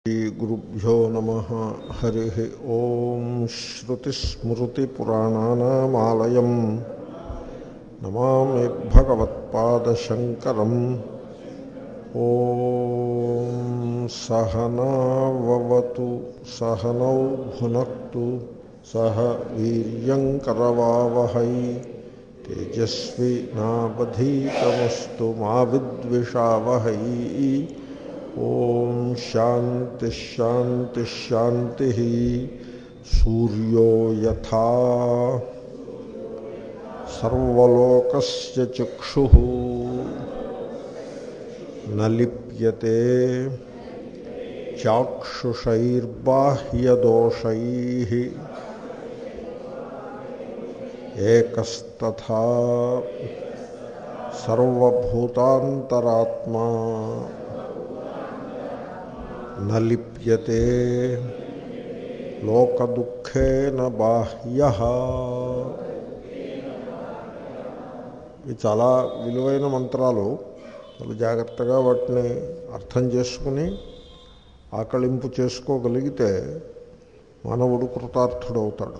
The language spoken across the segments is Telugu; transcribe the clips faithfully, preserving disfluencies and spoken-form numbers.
శ్రీగురుభ్యో నమః. హరి ఓం. శ్రుతిస్మృతిపురాణానామాలయం నమామి భగవత్పాదశంకరం. ఓం సహనావవతు సహనౌ భునక్తు సహ వీర్యంకరవావహై తేజస్వినావధీతమస్తు మా విద్విషావహై. ఓం శాంతి శాంతి శాంతి. సూర్యో యథా సర్వలోకస్య చక్షుః న లిప్యతే చాక్షుషైర్బాహ్యదోషైః ఏకస్తథా సర్వభూతాంతరాత్మా న లిప్యతే లోకదుఃఖేన బాహ్యః. ఇవి చాలా విలువైన మంత్రాలు. చాలా జాగ్రత్తగా వాటిని అర్థం చేసుకుని ఆకళింపు చేసుకోగలిగితే మానవుడు కృతార్థుడవుతాడు.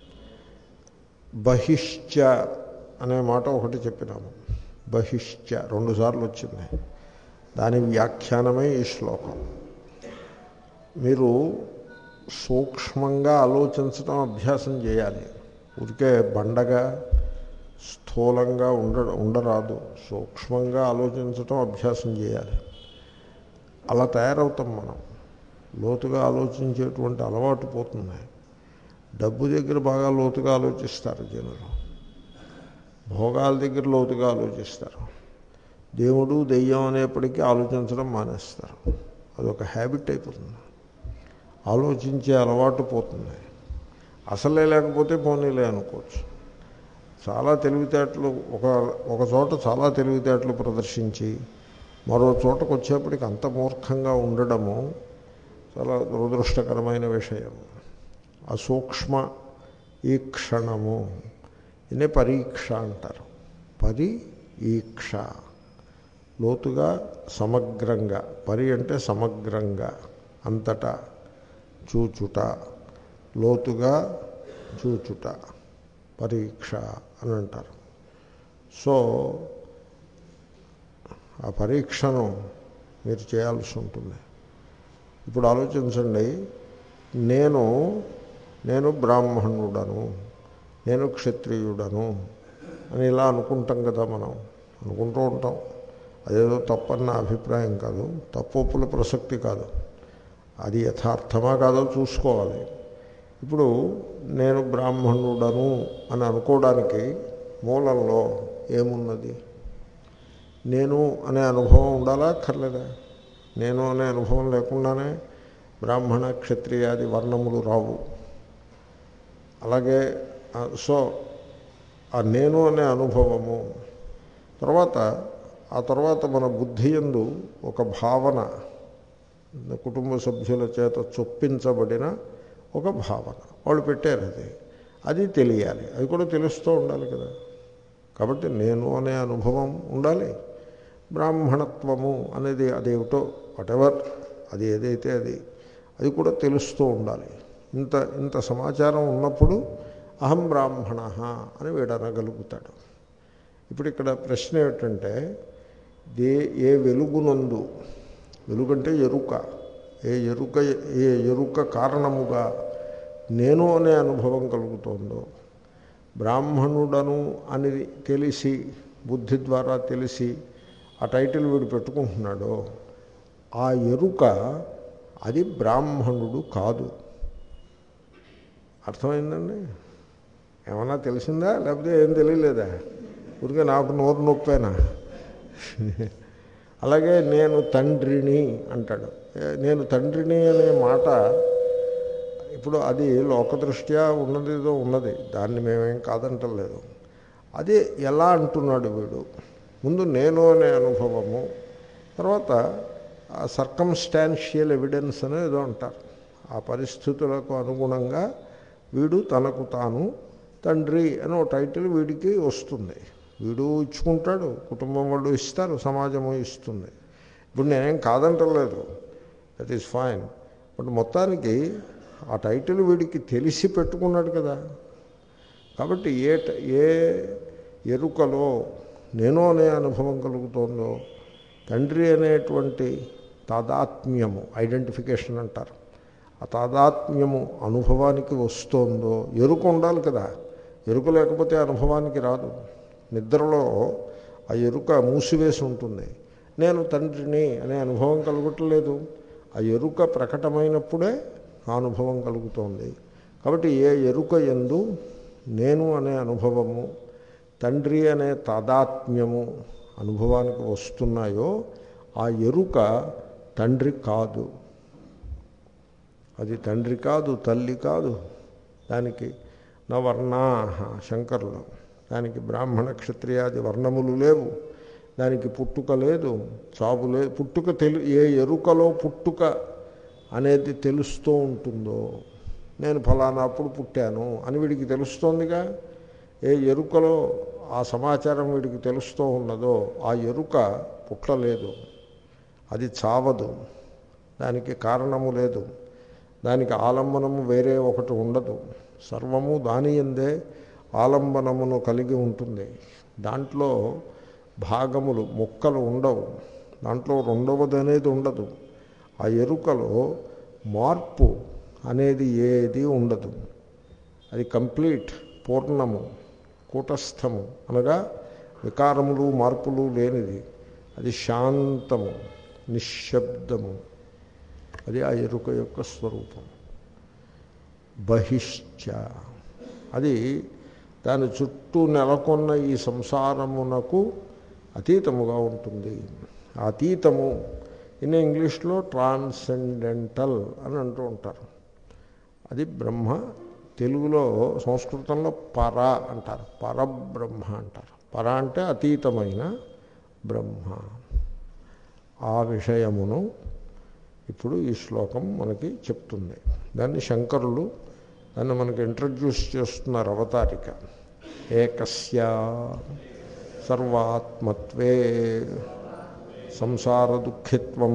బహిశ్చ అనే మాట ఒకటి చెప్పినాము. బహిశ్చ రెండుసార్లు వచ్చింది. దాని వ్యాఖ్యానమే ఈ శ్లోకం. మీరు సూక్ష్మంగా ఆలోచించడం అభ్యాసం చేయాలి. ఊరికే బండగా స్థూలంగా ఉండ ఉండరాదు. సూక్ష్మంగా ఆలోచించడం అభ్యాసం చేయాలి. అలా తయారవుతాం మనం. లోతుగా ఆలోచించేటువంటి అలవాటు పోతుంది. డబ్బు దగ్గర బాగా లోతుగా ఆలోచిస్తారు జనులు. భోగాల దగ్గర లోతుగా ఆలోచిస్తారు. దేవుడు దెయ్యం అనేప్పటికీ ఆలోచించడం మానేస్తారు. అదొక హ్యాబిట్ అయిపోతుంది. ఆలోచించే అలవాటు పోతుంది. అసలే లేకపోతే పోనీలే అనుకోవచ్చు. చాలా తెలివితేటలు ఒక ఒక చోట చాలా తెలివితేటలు ప్రదర్శించి మరో చోటకు వచ్చేప్పటికి అంత మూర్ఖంగా ఉండడము చాలా దురదృష్టకరమైన విషయం. అసూక్ష్మ ఈక్షణము ఇనే పరీక్ష అంటారు. పరి ఈక్ష లోతుగా సమగ్రంగా. పరి అంటే సమగ్రంగా, అంతటా చూచుట, లోతుగా చూచుట పరీక్ష అని అంటారు. సో ఆ పరీక్షను మీరు చేయాల్సి ఉంటుంది. ఇప్పుడు ఆలోచించండి. నేను నేను బ్రాహ్మణుడను, నేను క్షత్రియుడను అని ఇలా అనుకుంటాం కదా. మనం అనుకుంటూ ఉంటాం. అదేదో తప్పన్న అభిప్రాయం కాదు. తప్పుల ప్రసక్తి కాదు. అది యథార్థమా కాదో చూసుకోవాలి. ఇప్పుడు నేను బ్రాహ్మణుడను అని అనుకోవడానికి మూలంలో ఏమున్నది? నేను అనే అనుభవం ఉండాలా అక్కర్లేదా? నేను అనే అనుభవం లేకుండానే బ్రాహ్మణ క్షత్రియాది వర్ణములు రావు. అలాగే సో ఆ నేను అనే అనుభవము తర్వాత ఆ తర్వాత మన బుద్ధి యందు ఒక భావన, కుటుంబ సభ్యుల చేత చొప్పించబడిన ఒక భావన వాళ్ళు పెట్టారు. అది అది తెలియాలి. అది కూడా తెలుస్తూ ఉండాలి కదా. కాబట్టి నేను అనే అనుభవం ఉండాలి. బ్రాహ్మణత్వము అనేది అదేమిటో వాటెవర్ అది ఏదైతే అది అది కూడా తెలుస్తూ ఉండాలి. ఇంత ఇంత సమాచారం ఉన్నప్పుడు అహం బ్రాహ్మణ అని వీడనగలుగుతాడు. ఇప్పుడు ఇక్కడ ప్రశ్న ఏమిటంటే, దే ఏ వెలుగునందు, వెలుగంటే ఎరుక, ఏ ఎరుక ఏ ఎరుక కారణముగా నేను అనే అనుభవం కలుగుతోందో, బ్రాహ్మణుడను అని తెలిసి బుద్ధి ద్వారా తెలిసి ఆ టైటిల్ వీడు పెట్టుకుంటున్నాడో ఆ ఎరుక అది బ్రాహ్మణుడు కాదు. అర్థమైందండి? ఏమన్నా తెలిసిందా లేకపోతే ఏం తెలియలేదా? ఊరికే నాకు నోరు నొప్పేనా? అలాగే నేను తండ్రిని అంటాడు. నేను తండ్రిని అనే మాట ఇప్పుడు అది లోకదృష్ట్యా ఉన్నదేదో ఉన్నది. దాన్ని మేమేం కాదంటలేదు. అది ఎలా అంటున్నాడు వీడు? ముందు నేను అనే అనుభవము, తర్వాత సర్కమ్స్టాన్షియల్ ఎవిడెన్స్ అని ఏదో అంటారు. ఆ పరిస్థితులకు అనుగుణంగా వీడు తనకు తాను తండ్రి అని ఒక టైటిల్ వీడికి వస్తుంది. వీడు ఇచ్చుకుంటాడు, కుటుంబం వాళ్ళు ఇస్తారు, సమాజము ఇస్తుంది. ఇప్పుడు నేనేం కాదంటలేదు, దట్ ఈస్ ఫైన్. బట్ మొత్తానికి ఆ టైటిల్ వీడికి తెలిసి పెట్టుకున్నాడు కదా. కాబట్టి ఏ ఏ ఎరుకలో నేను అనే అనుభవం కలుగుతోందో, తండ్రి అనేటువంటి తాదాత్మ్యము, ఐడెంటిఫికేషన్ అంటారు, ఆ తాదాత్మ్యము అనుభవానికి వస్తోందో, ఎరుక ఉండాలి కదా. ఎరుక లేకపోతే అనుభవానికి రాదు. నిద్రలో ఆ ఎరుక మూసివేసి ఉంటుంది. నేను తండ్రిని అనే అనుభవం కలుగట్లేదు. ఆ ఎరుక ప్రకటమైనప్పుడే ఆ అనుభవం కలుగుతోంది. కాబట్టి ఏ ఎరుక యందు నేను అనే అనుభవము, తండ్రి అనే తాదాత్మ్యము అనుభవానికి వస్తున్నాయో ఆ ఎరుక తండ్రి కాదు. అది తండ్రి కాదు, తల్లి కాదు. దానికి నా వర్ణా శంకరులు, దానికి బ్రాహ్మణ క్షత్రియాది వర్ణములు లేవు, దానికి పుట్టుక లేదు, చావు లేదు. పుట్టుక తెలు ఏ ఎరుకలో పుట్టుక అనేది తెలుస్తూ ఉంటుందో, నేను ఫలానా అప్పుడు పుట్టాను అని వీడికి తెలుస్తోందిగా. ఏ ఎరుకలో ఆ సమాచారం వీడికి తెలుస్తూ ఉన్నదో ఆ ఎరుక పుట్టలేదు, అది చావదు, దానికి కారణము లేదు, దానికి ఆలంబనము వేరే ఒకటి ఉండదు. సర్వము దాని యందే ఆలంబనమును కలిగి ఉంటుంది. దాంట్లో భాగములు ముక్కలు ఉండవు, దాంట్లో రెండవది అనేది ఉండదు. ఆ ఎరుకలో మార్పు అనేది ఏది ఉండదు. అది కంప్లీట్, పూర్ణము, కూటస్థము, అనగా వికారములు మార్పులు లేనిది. అది శాంతము, నిశ్శబ్దము. అది ఆ ఎరుక యొక్క స్వరూపం. బహిశ్చ, అది దాని చుట్టూ నెలకొన్న ఈ సంసారమునకు అతీతముగా ఉంటుంది. అతీతము ఇన్ ఇంగ్లీష్లో ట్రాన్సెండెంటల్ అని అంటూ ఉంటారు. అది బ్రహ్మ. తెలుగులో, సంస్కృతంలో పర అంటారు, పరబ్రహ్మ అంటారు. పర అంటే అతీతమైన బ్రహ్మ. ఆ విషయమును ఇప్పుడు ఈ శ్లోకం మనకి చెప్తుంది. దాన్ని శంకరులు దాన్ని మనకి ఇంట్రడ్యూస్ చేస్తున్నారు. అవతారిక. ఏకస్య సర్వాత్మత్వే సంసార దుఃఖిత్వం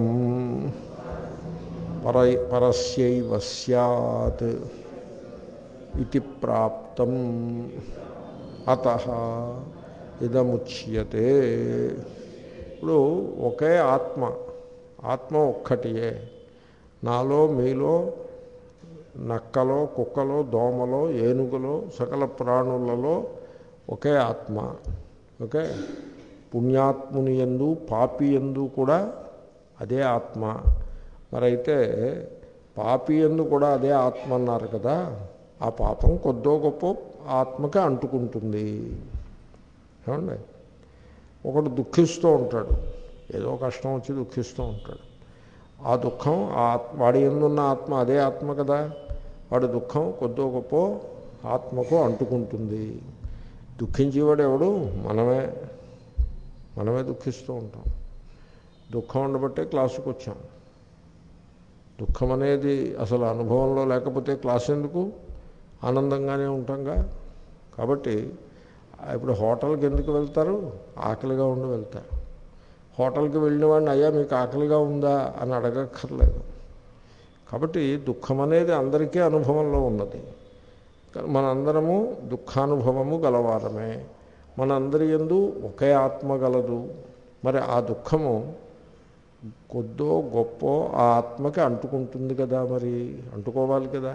పర పరస్యైవ స్యాత్ ఇతి ప్రాప్తం అతః ఇదముచ్యతే. ఇప్పుడు ఒకే ఆత్మ, ఆత్మ ఒక్కటియే. నాలో, మీలో, నక్కలో, కుక్కలో, దోమలో, ఏనుగులో, సకల ప్రాణులలో ఒకే ఆత్మ. ఓకే. పుణ్యాత్ముని యందు, పాపి యందు కూడా అదే ఆత్మ. మరైతే పాపి యందు కూడా అదే ఆత్మ అన్నారు కదా. ఆ పాపం కొద్దో గొప్ప ఆత్మకి అంటుకుంటుంది. ఏమండి, ఒకడు దుఃఖిస్తూ ఉంటాడు, ఏదో కష్టం వచ్చి దుఃఖిస్తూ ఉంటాడు. ఆ దుఃఖం ఆ వాడి యందున్న ఆత్మ అదే ఆత్మ కదా. వాడి దుఃఖం కొద్దో గొప్ప ఆత్మకు అంటుకుంటుంది. దుఃఖించేవాడు ఎవడు? మనమే. మనమే దుఃఖిస్తూ ఉంటాం. దుఃఖం ఉండబట్టే క్లాసుకు వచ్చాం. దుఃఖం అనేది అసలు అనుభవంలో లేకపోతే క్లాస్ ఎందుకు? ఆనందంగానే ఉంటాంగా. కాబట్టి ఇప్పుడు హోటల్కి ఎందుకు వెళ్తారు? ఆకలిగా ఉండి వెళ్తారు. హోటల్కి వెళ్ళిన వాడిని అయ్యా మీకు ఆకలిగా ఉందా అని అడగక్కర్లేదు. కాబట్టి దుఃఖం అనేది అందరికీ అనుభవంలో ఉన్నది. మనందరము దుఃఖానుభవము గలవారమే. మనందరి యందు ఒకే ఆత్మ గలదు. మరి ఆ దుఃఖము కొద్దో గొప్ప ఆ ఆత్మకి అంటుకుంటుంది కదా. మరి అంటుకోవాలి కదా.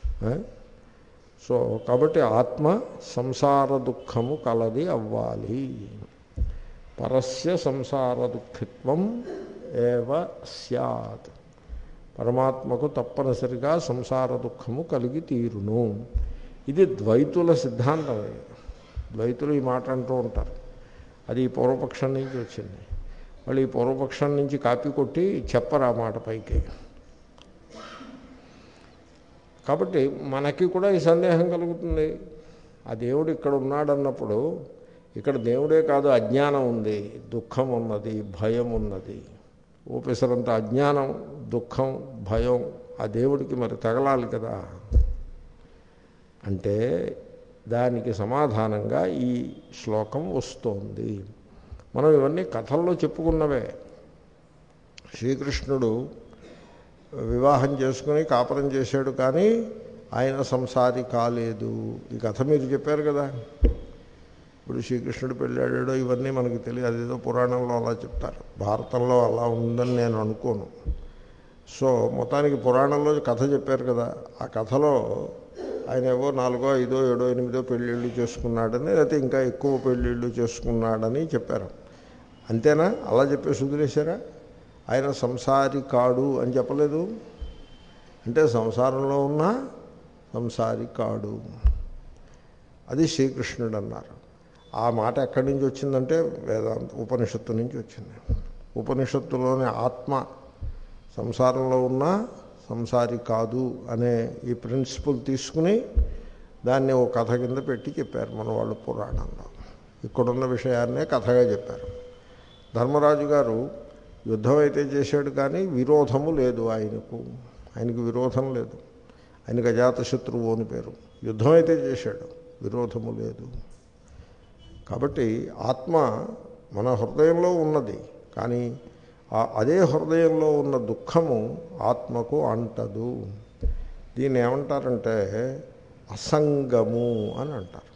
సో కాబట్టి ఆత్మ సంసార దుఃఖము కలది అవ్వాలి. పరస్య సంసార దుఃఖిత్వం ఏవ స్యాత్. పరమాత్మకు తప్పనిసరిగా సంసార దుఃఖము కలిగి తీరును. ఇది ద్వైతుల సిద్ధాంతం. ద్వైతులు ఈ మాట అంటూ ఉంటారు. అది ఈ పూర్వపక్షం నుంచి వచ్చింది. వాళ్ళు ఈ పూర్వపక్షం నుంచి కాపీ కొట్టి చెప్పరు ఆ మాట పైకి. కాబట్టి మనకి కూడా ఈ సందేహం కలుగుతుంది. ఆ దేవుడు ఇక్కడ ఉన్నాడన్నప్పుడు ఇక్కడ దేవుడే కాదు, అజ్ఞానం ఉంది, దుఃఖం ఉన్నది, భయం ఉన్నది. ఓపెసరంత అజ్ఞానం, దుఃఖం, భయం ఆ దేవుడికి మరి తగలాలి కదా. అంటే దానికి సమాధానంగా ఈ శ్లోకం వస్తోంది. మనం ఇవన్నీ కథల్లో చెప్పుకున్నవే. శ్రీకృష్ణుడు వివాహం చేసుకుని కాపురం చేశాడు, కానీ ఆయన సంసారి కాలేదు. ఈ కథ మీరు చెప్పారు కదా. ఇప్పుడు శ్రీకృష్ణుడు పెళ్ళాడో ఇవన్నీ మనకు తెలియదు, అదేదో పురాణంలో అలా చెప్తారు. భారతంలో అలా ఉందని నేను అనుకోను. సో మొత్తానికి పురాణంలో కథ చెప్పారు కదా, ఆ కథలో ఆయన ఏవో నాలుగో ఐదో ఏడో ఎనిమిదో పెళ్ళిళ్ళు చేసుకున్నాడని, లేకపోతే ఇంకా ఎక్కువ పెళ్ళిళ్ళు చేసుకున్నాడని చెప్పారు. అంతేనా? అలా చెప్పేసి వదిలేశారా? ఆయన సంసారి కాడు అని చెప్పలేదు. అంటే సంసారంలో ఉన్న సంసారి కాడు, అది శ్రీకృష్ణుడు అన్నారు. ఆ మాట ఎక్కడి నుంచి వచ్చిందంటే వేదాంత ఉపనిషత్తు నుంచి వచ్చింది. ఉపనిషత్తులోని ఆత్మ సంసారంలో ఉన్న సంసారి కాదు అనే ఈ ప్రిన్సిపల్ తీసుకుని దాన్ని ఒక కథ కింద పెట్టి చెప్పారు మన వాళ్ళు పురాణంలో. ఇక్కడున్న విషయాన్నే కథగా చెప్పారు. ధర్మరాజు గారు యుద్ధం అయితే చేశాడు, కానీ విరోధము లేదు ఆయనకు. ఆయనకు విరోధం లేదు. ఆయనకు అజాతశత్రువు అని పేరు. యుద్ధం అయితే చేశాడు, విరోధము లేదు. కాబట్టి ఆత్మ మన హృదయంలో ఉన్నది, కానీ అదే హృదయంలో ఉన్న దుఃఖము ఆత్మకు అంటదు. దీన్ని ఏమంటారంటే అసంగము అని అంటారు.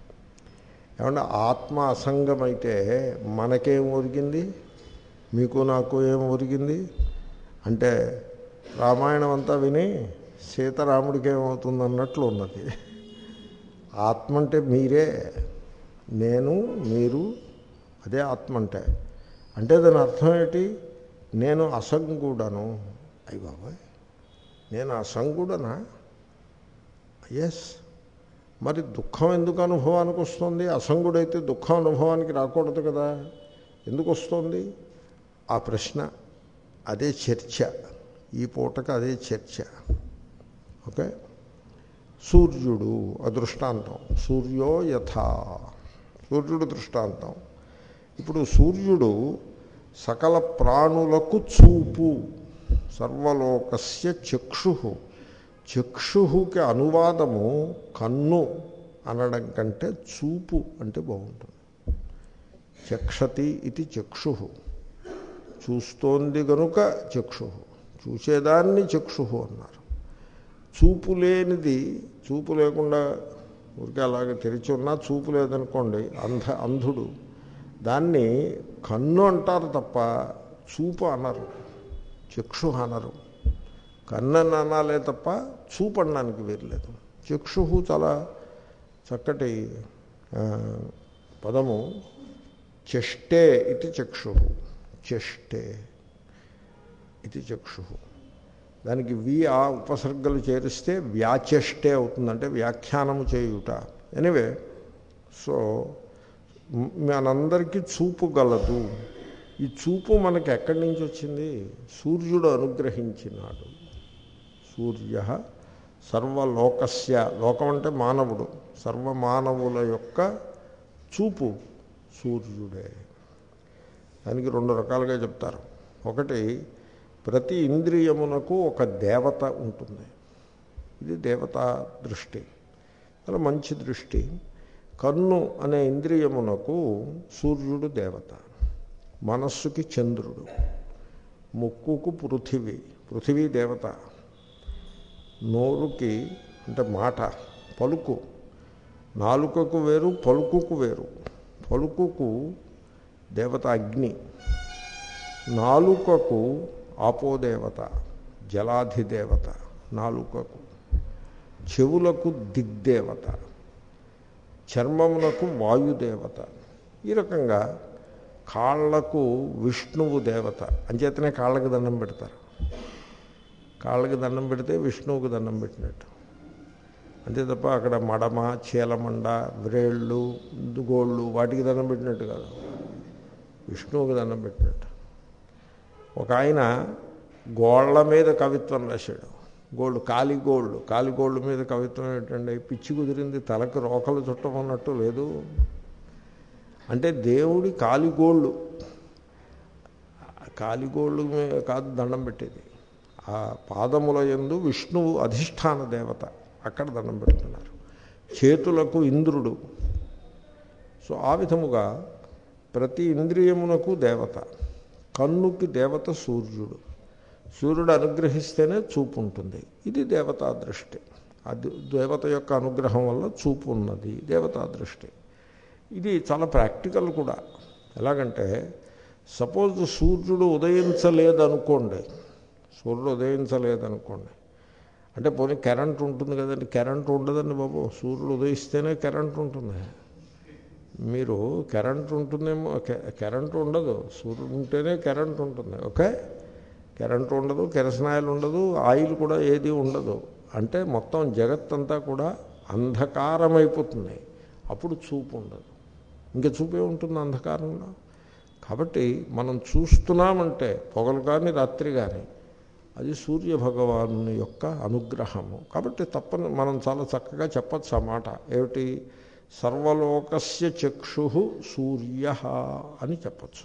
ఏమంటే ఆత్మ అసంగమైతే మనకేం ఒరిగింది, మీకు నాకు ఏం ఒరిగింది అంటే రామాయణం అంతా విని సీతారాముడికి ఏమవుతుంది అన్నట్లు ఉన్నది. ఆత్మ అంటే మీరే, నేను, మీరు, అదే ఆత్మ అంటే. అంటే దాని అర్థం ఏంటి? నేను అసంగుడను. అయ్య బాబాయ్, నేను అసంగుడనా? ఎస్. మరి దుఃఖం ఎందుకు అనుభవానికి వస్తుంది? అసంగుడైతే దుఃఖం అనుభవానికి రాకూడదు కదా, ఎందుకు వస్తుంది? ఆ ప్రశ్న, అదే చర్చ. ఈ పూటకు అదే చర్చ. ఓకే. సూర్యుడు అదృష్టాంతం. సూర్యో యథా, సూర్యుడు దృష్టాంతం. ఇప్పుడు సూర్యుడు సకల ప్రాణులకు చూపు, సర్వలోకస్య చక్షు. చక్షుకి అనువాదము కన్ను అనడం కంటే చూపు అంటే బాగుంటుంది. చక్షతి ఇది చక్షు, చూస్తోంది గనుక చక్షు, చూసేదాన్ని చక్షు అన్నారు. చూపు లేనిది, చూపు లేకుండా ఊరికే అలాగే తెరిచి ఉన్నా చూపు లేదనుకోండి, అంధ అంధుడు, దాన్ని కన్ను అంటారు తప్ప చూపు అనరు, చక్షు అనరు. కన్ను అనాలే తప్ప చూపు అనడానికి వీరలేదు. చక్షు చాలా చక్కటి పదము. చెష్టే ఇది చక్షు, చెష్టే ఇది చక్షు. దానికి వి ఆ ఉపసర్గలు చేరిస్తే వ్యాచెష్టే అవుతుందంటే వ్యాఖ్యానము చేయుట. ఎనివే, సో మనందరికీ చూపు గలదు. ఈ చూపు మనకి ఎక్కడి నుంచి వచ్చింది? సూర్యుడు అనుగ్రహించినాడు. సూర్య సర్వలోకస్య, లోకం అంటే మానవుడు, సర్వమానవుల యొక్క చూపు సూర్యుడే. దానికి రెండు రకాలుగా చెప్తారు. ఒకటి, ప్రతి ఇంద్రియమునకు ఒక దేవత ఉంటుంది. ఇది దేవతా దృష్టి, చాలా మంచి దృష్టి. కన్ను అనే ఇంద్రియమునకు సూర్యుడు దేవత, మనస్సుకి చంద్రుడు, ముక్కుకు పృథివీ, పృథివీ దేవత, నోరుకి అంటే మాట, పలుకు, నాలుకకు వేరు, పలుకుకు వేరు. పలుకుకు దేవత అగ్ని, నాలుకకు ఆపోదేవత, జలాధిదేవత నాలుకకు, చెవులకు దిగ్దేవత, చర్మమునకు వాయుదేవత. ఈ రకంగా కాళ్లకు విష్ణువు దేవత. అంచేతనే కాళ్ళకి దండం పెడతారు. కాళ్ళకి దండం పెడితే విష్ణువుకు దండం పెట్టినట్టు. అంతే తప్ప అక్కడ మడమ, చీలమండ, వ్రేళ్ళు, గోళ్ళు వాటికి దండం పెట్టినట్టు కాదు, విష్ణువుకి దండం పెట్టినట్టు. ఒక ఆయన గోళ్ళ మీద కవిత్వం రాశాడు. గోళ్ళు, కాలిగోళ్ళు, కాలిగోళ్ళ మీద కవిత్వం ఏంటండి? పిచ్చి కుదిరింది, తలకు రోకలు చుట్టమన్నట్టు లేదు. అంటే దేవుడి కాలిగోళ్ళు, కాలిగోళ్ళు కాదు దండం పెట్టేది, ఆ పాదముల యందు విష్ణువు అధిష్టాన దేవత, అక్కడ దండం పెడుతున్నారు. చేతులకు ఇంద్రుడు. సో ఆ విధముగా ప్రతి ఇంద్రియమునకు దేవత. కన్నుకి దేవత సూర్యుడు. సూర్యుడు అనుగ్రహిస్తేనే చూపు ఉంటుంది. ఇది దేవతా దృష్టి. అది దేవత యొక్క అనుగ్రహం వల్ల చూపు ఉన్నది, దేవతా దృష్టి. ఇది చాలా ప్రాక్టికల్ కూడా. ఎలాగంటే సపోజ్ సూర్యుడు ఉదయించలేదనుకోండి, సూర్యుడు ఉదయించలేదనుకోండి, అంటే పోనీ కరెంట్ ఉంటుంది కదండి. కరెంట్ ఉండదండి బాబు, సూర్యుడు ఉదయిస్తేనే కరెంట్ ఉంటుంది. మీరు కరెంట్ ఉంటుందేమో, కరెంట్ ఉండదు, సూర్యుడు ఉంటేనే కరెంట్ ఉంటుంది. ఓకే, కరెంట్ ఉండదు, కెరసనాయిల్ ఉండదు, ఆయిల్ కూడా ఏది ఉండదు. అంటే మొత్తం జగత్తంతా కూడా అంధకారమైపోతుంది. అప్పుడు చూపు ఉండదు. ఇంకా చూపే ఉంటుంది అంధకారంలో. కాబట్టి మనం చూస్తున్నామంటే పొగలు కానీ రాత్రి కానీ అది సూర్య భగవాను యొక్క అనుగ్రహము. కాబట్టి తప్పని మనం చాలా చక్కగా చెప్పచ్చు ఆ మాట. ఏమిటి? సర్వలోకస్య చక్షు సూర్య అని చెప్పచ్చు.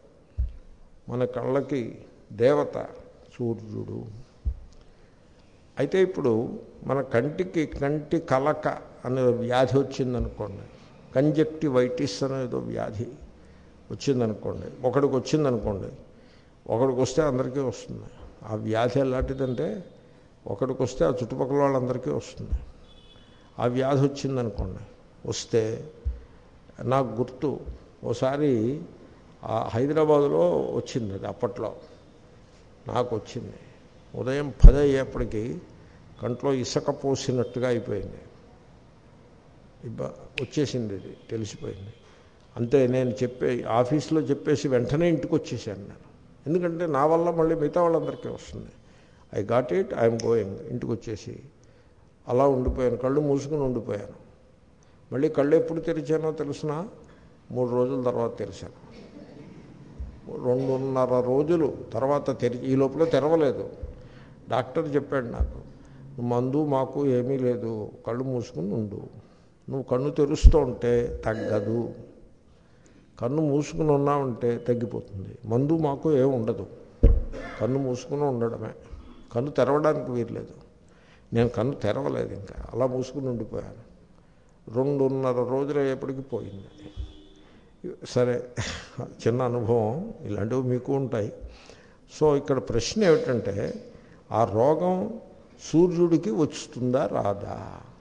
మన కళ్ళకి దేవత సూర్యుడు. అయితే ఇప్పుడు మన కంటికి కంటి కలక అనే వ్యాధి వచ్చిందనుకోండి, కంజక్టివైటిస్ అనేదో వ్యాధి వచ్చిందనుకోండి, ఒకడికి వచ్చిందనుకోండి, ఒకడికి వస్తే అందరికీ వస్తుంది. ఆ వ్యాధి ఎలాంటిదంటే ఒకడికి వస్తే ఆ చుట్టుపక్కల వాళ్ళందరికీ వస్తుంది. ఆ వ్యాధి వచ్చిందనుకోండి, వస్తే నాకు గుర్తు ఓసారి హైదరాబాదులో వచ్చింది. అది అప్పట్లో నాకు వచ్చింది. ఉదయం పది అయ్యేప్పటికీ కంట్లో ఇసుక పోసినట్టుగా అయిపోయింది. ఇబ్బ వచ్చేసింది, ఇది తెలిసిపోయింది. అంతే. నేను చెప్పే ఆఫీస్లో చెప్పేసి వెంటనే ఇంటికి వచ్చేసాను నేను. ఎందుకంటే నా వల్ల మళ్ళీ మిగతా వాళ్ళందరికీ వస్తుంది. I got it, I'm going. ఇంటికి వచ్చేసి అలా ఉండిపోయాను, కళ్ళు మూసుకుని ఉండిపోయాను. మళ్ళీ కళ్ళు ఎప్పుడు తెరిచానో తెలుసిన? మూడు రోజుల తర్వాత తెరిచాను. రెండున్నర రోజులు తర్వాత తెరి ఈ లోపల తెరవలేదు. డాక్టర్ చెప్పాడు నాకు, మందు మాకు ఏమీ లేదు, కళ్ళు మూసుకుని ఉండు. నువ్వు కన్ను తెరుస్తూ ఉంటే తగ్గదు, కన్ను మూసుకుని ఉన్నామంటే తగ్గిపోతుంది. మందు మాకు ఏమి ఉండదు, కన్ను మూసుకుని ఉండడమే, కన్ను తెరవడానికి వీరలేదు. నేను కన్ను తెరవలేదు, ఇంకా అలా మూసుకుని ఉండిపోయాను. రెండున్నర రోజులు అయ్యేప్పటికీ పోయింది. సరే, చిన్న అనుభవం, ఇలాంటివి మీకు ఉంటాయి. సో ఇక్కడ ప్రశ్న ఏమిటంటే, ఆ రోగం సూర్యుడికి వస్తుందా రాదా?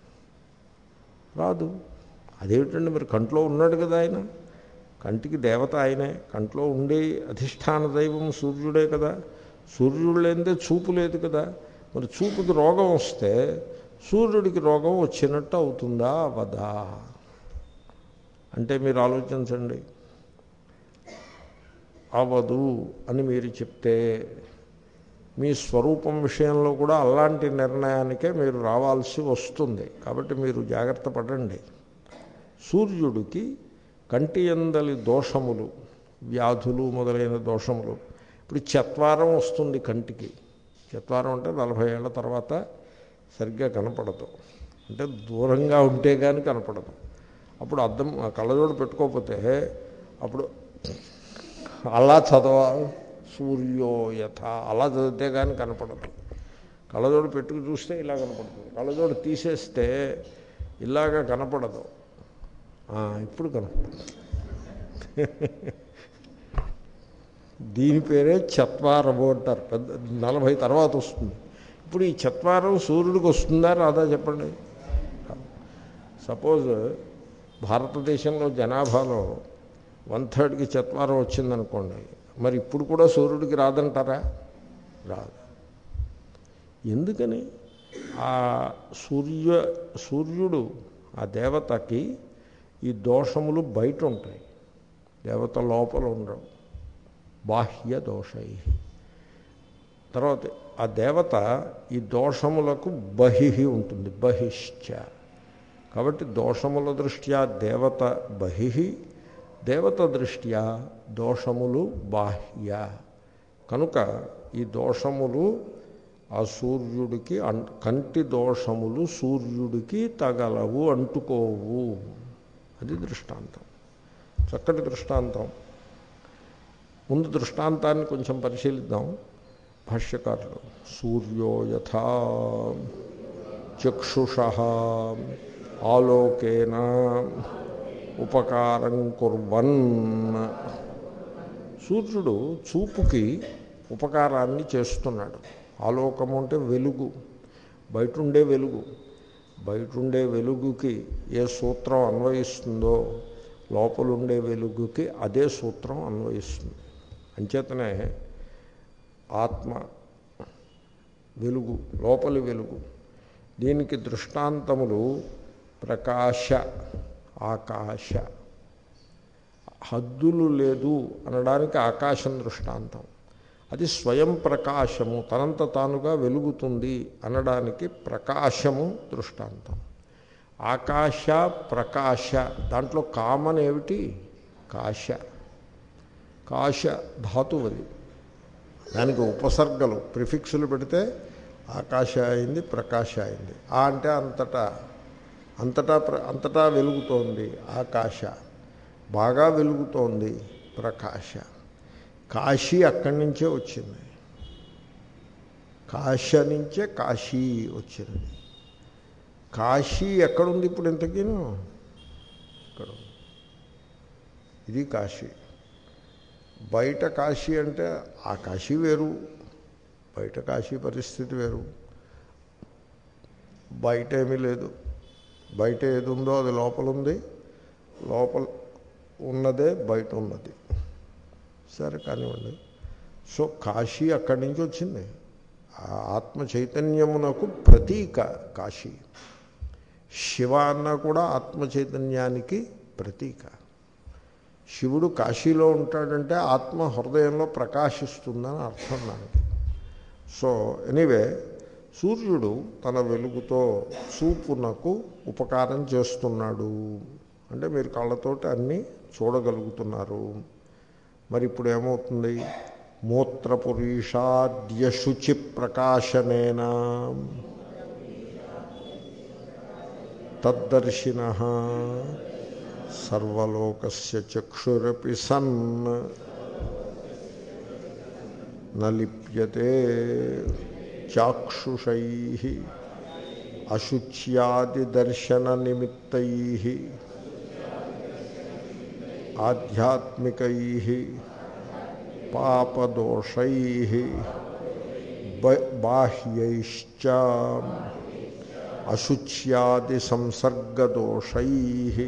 రాదు. అదేమిటండి, మరి కంట్లో ఉన్నాడు కదా ఆయన, కంటికి దేవత ఆయనే, కంట్లో ఉండే అధిష్టాన దైవం సూర్యుడే కదా. సూర్యుడు లేనిదే చూపు లేదు కదా. మరి చూపుకి రోగం వస్తే సూర్యుడికి రోగం వచ్చినట్టు అవుతుందా అవదా? అంటే మీరు ఆలోచించండి. అవదు అని మీరు చెప్తే మీ స్వరూపం విషయంలో కూడా అలాంటి నిర్ణయానికే మీరు రావాల్సి వస్తుంది. కాబట్టి మీరు జాగ్రత్త పడండి. సూర్యుడికి కంటి యందలి దోషములు, వ్యాధులు మొదలైన దోషములు, ఇప్పుడు చత్వారం వస్తుంది కంటికి. చత్వారం అంటే నలభై ఏళ్ళ తర్వాత సరిగ్గా కనపడదు, అంటే దూరంగా ఉంటే కానీ కనపడదు. అప్పుడు అద్దం కళ్ళజోడు పెట్టుకోకపోతే అప్పుడు అలా చదవాలి, సూర్యోయథ అలా చదివితే కానీ కనపడదు. కళ్ళజోడు పెట్టుకు చూస్తే ఇలా కనపడుతుంది, కళ్ళజోడు తీసేస్తే ఇలాగా కనపడదు. ఇప్పుడు కనపడదు. దీని పేరే చత్వారము అంటారు. పెద్ద నలభై తర్వాత వస్తుంది. ఇప్పుడు ఈ చత్వారం సూర్యుడికి వస్తుందా రాదా చెప్పండి. సపోజ్ భారతదేశంలో జనాభాలో వన్ థర్డ్కి చత్వారం వచ్చిందనుకోండి, మరి ఇప్పుడు కూడా సూర్యుడికి రాదంటారా? రాదు. ఎందుకని? ఆ సూర్య సూర్యుడు ఆ దేవతకి ఈ దోషములు బయట ఉంటాయి, దేవత లోపల ఉండవు. బాహ్య దోషై. తర్వాత ఆ దేవత ఈ దోషములకు బహిహి ఉంటుంది, బహిశ్చ. కాబట్టి దోషముల దృష్ట్యా దేవత బహిహి, దేవత దృష్ట్యా దోషములు బాహ్య. కనుక ఈ దోషములు ఆ సూర్యుడికి అం కంటి దోషములు సూర్యుడికి తగలవు, అంటుకోవు. అది దృష్టాంతం, చక్కటి దృష్టాంతం. ముందు దృష్టాంతాన్ని కొంచెం పరిశీలిద్దాం. భాష్యకారులు సూర్యో యథా చక్షుషః ఆలోకేన ఉపకారం కుర్వన్. సూర్యుడు చూపుకి ఉపకారాన్ని చేస్తున్నాడు. ఆలోకము అంటే వెలుగు, బయట ఉండే వెలుగు. బయట ఉండే వెలుగుకి ఏ సూత్రం అన్వయిస్తుందో లోపలుండే వెలుగుకి అదే సూత్రం అన్వయిస్తుంది. అంచేతనే ఆత్మ వెలుగు, లోపలి వెలుగు. దీనికి దృష్టాంతములు ప్రకాశ, ఆకాశ. హద్దులు లేదు అనడానికి ఆకాశం దృష్టాంతం. అది స్వయం ప్రకాశము, తనంత తానుగా వెలుగుతుంది అనడానికి ప్రకాశము దృష్టాంతం. ఆకాశ, ప్రకాశ, దాంట్లో కామన్ ఏమిటి? కాశ. కాశ ధాతువది, దానికి ఉపసర్గలు ప్రిఫిక్సులు పెడితే ఆకాశ అయింది, ప్రకాశ అయింది. ఆ అంటే అంతటా, అంతటా అంతటా వెలుగుతోంది ఆకాశ, బాగా వెలుగుతోంది ప్రకాశ. కాశీ అక్కడి నుంచే వచ్చింది, కాశ నుంచే కాశీ వచ్చింది. కాశీ ఎక్కడుంది ఇప్పుడు ఇంతకీను? ఇక్కడ ఇది కాశీ. బయట కాశీ అంటే ఆ కాశీ వేరు, బయట కాశీ పరిస్థితి వేరు. బయట ఏమీ లేదు, బయట ఏది ఉందో అది లోపల ఉంది, లోపల ఉన్నదే బయట ఉన్నది. సరే కానివ్వండి. సో కాశీ అక్కడి నుంచి వచ్చింది. ఆత్మ చైతన్యమునకు ప్రతీక కాశీ. శివ అన్న కూడా ఆత్మ చైతన్యానికి ప్రతీక. శివుడు కాశీలో ఉంటాడంటే ఆత్మ హృదయంలో ప్రకాశిస్తుందని అర్థం దానికి. సో ఎనీవే, సూర్యుడు తన వెలుగుతో చూపునకు ఉపకారం చేస్తున్నాడు అంటే మీరు కళ్ళతోటి అన్నీ చూడగలుగుతున్నారు. మరి ఇప్పుడు ఏమవుతుంది? మూత్రపురీషాద్యశుచి ప్రకాశనేన తద్దర్శినః సర్వలోకస్య చక్షురపి సన్ న లిప్యతే చాక్షుషైః అశుచ్యాది దర్శన నిమిత్తైః ఆధ్యాత్మికైః పాపదోషైః బాహ్యైశ్చ అశుచ్యాది సంసర్గదోషైః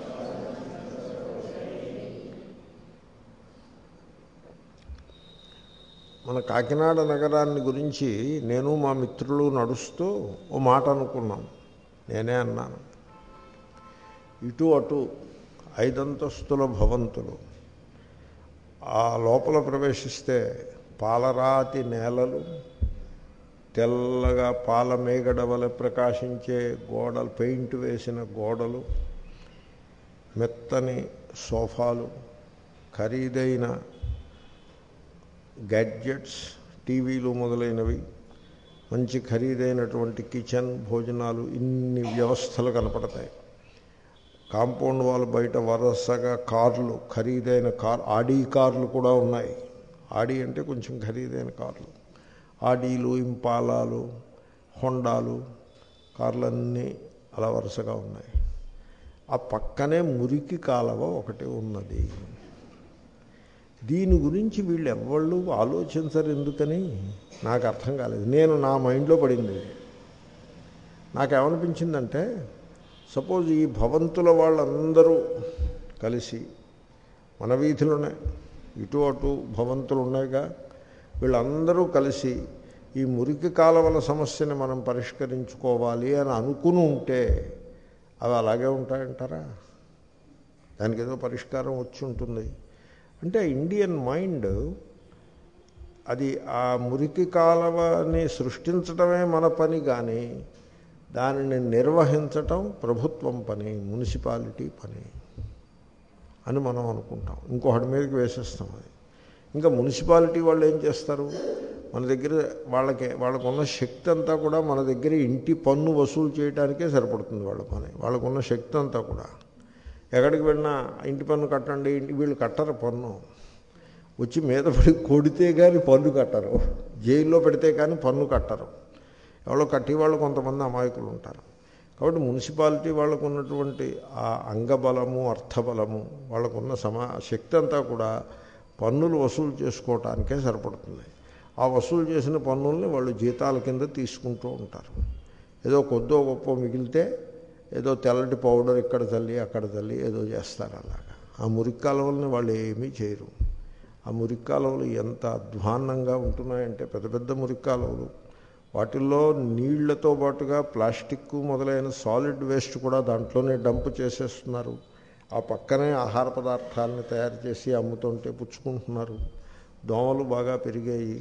మన కాకినాడ నగరాన్ని గురించి నేను మా మిత్రులు నడుస్తూ ఓ మాట అనుకున్నాం. నేనే అన్నాను, ఇటు అటు ఐదంతస్తుల భవంతులు, ఆ లోపల ప్రవేశిస్తే పాలరాతి నేలలు, తెల్లగా పాల మేగడ వలె ప్రకాశించే గోడలు, పెయింట్ వేసిన గోడలు, మెత్తని సోఫాలు, ఖరీదైన గ్యాడ్జెట్స్, టీవీలు మొదలైనవి, మంచి ఖరీదైనటువంటి కిచెన్, భోజనాలు, ఇన్ని వ్యవస్థలు కనపడతాయి. కాంపౌండ్ వాల్ బయట వరుసగా కార్లు, ఖరీదైన కార్, ఆడీ కార్లు కూడా ఉన్నాయి. ఆడీ అంటే కొంచెం ఖరీదైన కార్లు, ఆడీలు, ఇంపాలాలు, హోండాలు, కార్లన్నీ అలా వరుసగా ఉన్నాయి. ఆ పక్కనే మురికి కాలవ ఒకటి ఉన్నది. దీని గురించి వీళ్ళు ఎవళ్ళు ఆలోచించరు ఎందుకని నాకు అర్థం కాలేదు. నేను నా మైండ్లో పడింది. నాకేమనిపించిందంటే, సపోజ్ ఈ భవంతుల వాళ్ళందరూ కలిసి మన వీధిలోనే ఇటు అటు భవంతులు ఉన్నాయిగా, వీళ్ళందరూ కలిసి ఈ మురికి కాలవల సమస్యని మనం పరిష్కరించుకోవాలి అని అనుకుని ఉంటే అవి అలాగే ఉంటాయంటారా? దానికి ఏదో పరిష్కారం వచ్చి ఉంటుంది. అంటే ఇండియన్ మైండ్ అది ఆ మురికి కాలవని సృష్టించడమే మన పని, కానీ దానిని నిర్వహించటం ప్రభుత్వం పని, మున్సిపాలిటీ పని అని మనం అనుకుంటాం. ఇంకొకటి మీదకి వేసేస్తాం అది. ఇంకా మున్సిపాలిటీ వాళ్ళు ఏం చేస్తారు? మన దగ్గర వాళ్ళకి వాళ్ళకున్న శక్తి అంతా కూడా మన దగ్గర ఇంటి పన్ను వసూలు చేయడానికే సరిపడుతుంది వాళ్ళ పని. వాళ్ళకున్న శక్తి అంతా కూడా ఎక్కడికి వెళ్ళినా ఇంటి పన్ను కట్టండి, వీళ్ళు కట్టరు పన్ను. వచ్చి మీద పడి కొడితే కానీ పన్ను కట్టరు, జైల్లో పెడితే కానీ పన్ను కట్టరు. ఎవరో కట్టి వాళ్ళు కొంతమంది అమాయకులు ఉంటారు. కాబట్టి మున్సిపాలిటీ వాళ్ళకు ఉన్నటువంటి ఆ అంగబలము, అర్థబలము, వాళ్ళకున్న సమా శక్తి అంతా కూడా పన్నులు వసూలు చేసుకోవటానికే సరిపడుతుంది. ఆ వసూలు చేసిన పన్నుల్ని వాళ్ళు జీతాల కింద తీసుకుంటూ ఉంటారు. ఏదో కొద్దో గొప్ప మిగిలితే ఏదో తెల్లటి పౌడర్ ఇక్కడ తల్లి అక్కడ తల్లి ఏదో చేస్తారు. అలాగా ఆ మురికి కాలువల్ని వాళ్ళు ఏమీ చేయరు. ఆ మురికి కాలువలు ఎంత అధ్వాన్నంగా ఉంటున్నాయంటే పెద్ద పెద్ద మురికి కాలువలు, వాటిల్లో నీళ్లతో పాటుగా ప్లాస్టిక్ మొదలైన సాలిడ్ వేస్ట్ కూడా దాంట్లోనే డంప్ చేసేస్తున్నారు. ఆ పక్కనే ఆహార పదార్థాలను తయారు చేసి అమ్ముతుంటే పుచ్చుకుంటున్నారు. దోమలు బాగా పెరిగాయి.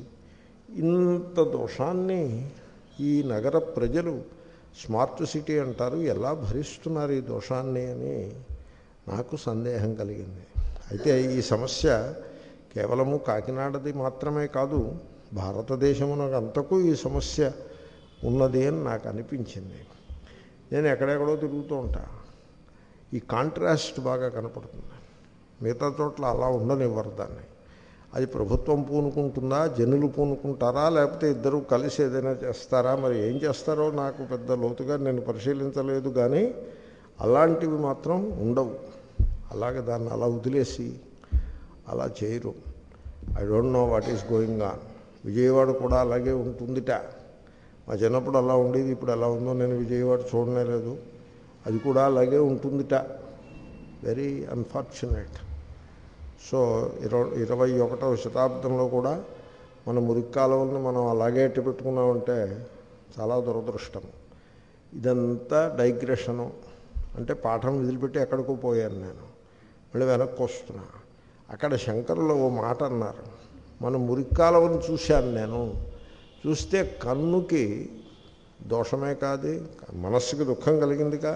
ఇంత దోషాన్ని ఈ నగర ప్రజలు స్మార్ట్ సిటీ అంటారు ఎలా భరిస్తున్నారు ఈ దోషాన్ని అని నాకు సందేహం కలిగింది. అయితే ఈ సమస్య కేవలము కాకినాడది మాత్రమే కాదు, భారతదేశమునకు అంతకు ఈ సమస్య ఉన్నది అని నాకు అనిపించింది. నేను ఎక్కడెక్కడో తిరుగుతూ ఉంటా, ఈ కాంట్రాస్ట్ బాగా కనపడుతుంది. మిగతా చోట్ల అలా ఉండనివ్వరు దాన్ని. అది ప్రభుత్వం పూనుకుంటుందా, జనులు పూనుకుంటారా, లేకపోతే ఇద్దరు కలిసి ఏదైనా చేస్తారా, మరి ఏం చేస్తారో నాకు పెద్ద లోతుగా నేను పరిశీలించలేదు. కానీ అలాంటివి మాత్రం ఉండవు. అలాగే దాన్ని అలా వదిలేసి అలా చేయరు. I don't know what is going on. Vijayawada కూడా అలాగే ఉంటుందిట. మా చిన్నప్పుడు అలా ఉండేది, ఇప్పుడు ఎలా ఉందో నేను విజయవాడ చూడనే లేదు. అది కూడా అలాగే ఉంటుందిట. Very unfortunate. సో ఇరవై ఇరవై ఒకటవ శతాబ్దంలో కూడా మన మురికి కాలువలను మనం అలాగే ఎట్టి పెట్టుకున్నామంటే చాలా దురదృష్టం. ఇదంతా డైగ్రెషను. అంటే పాఠం వదిలిపెట్టి ఎక్కడికో పోయాను నేను, మళ్ళీ వెనక్కి వస్తున్నా. అక్కడ శంకరులు ఓ మాట అన్నారు. మన మురికి కాలువను చూశాను నేను, చూస్తే కన్నుకి దోషమే కాదు, మనస్సుకి దుఃఖం కలిగిందిగా.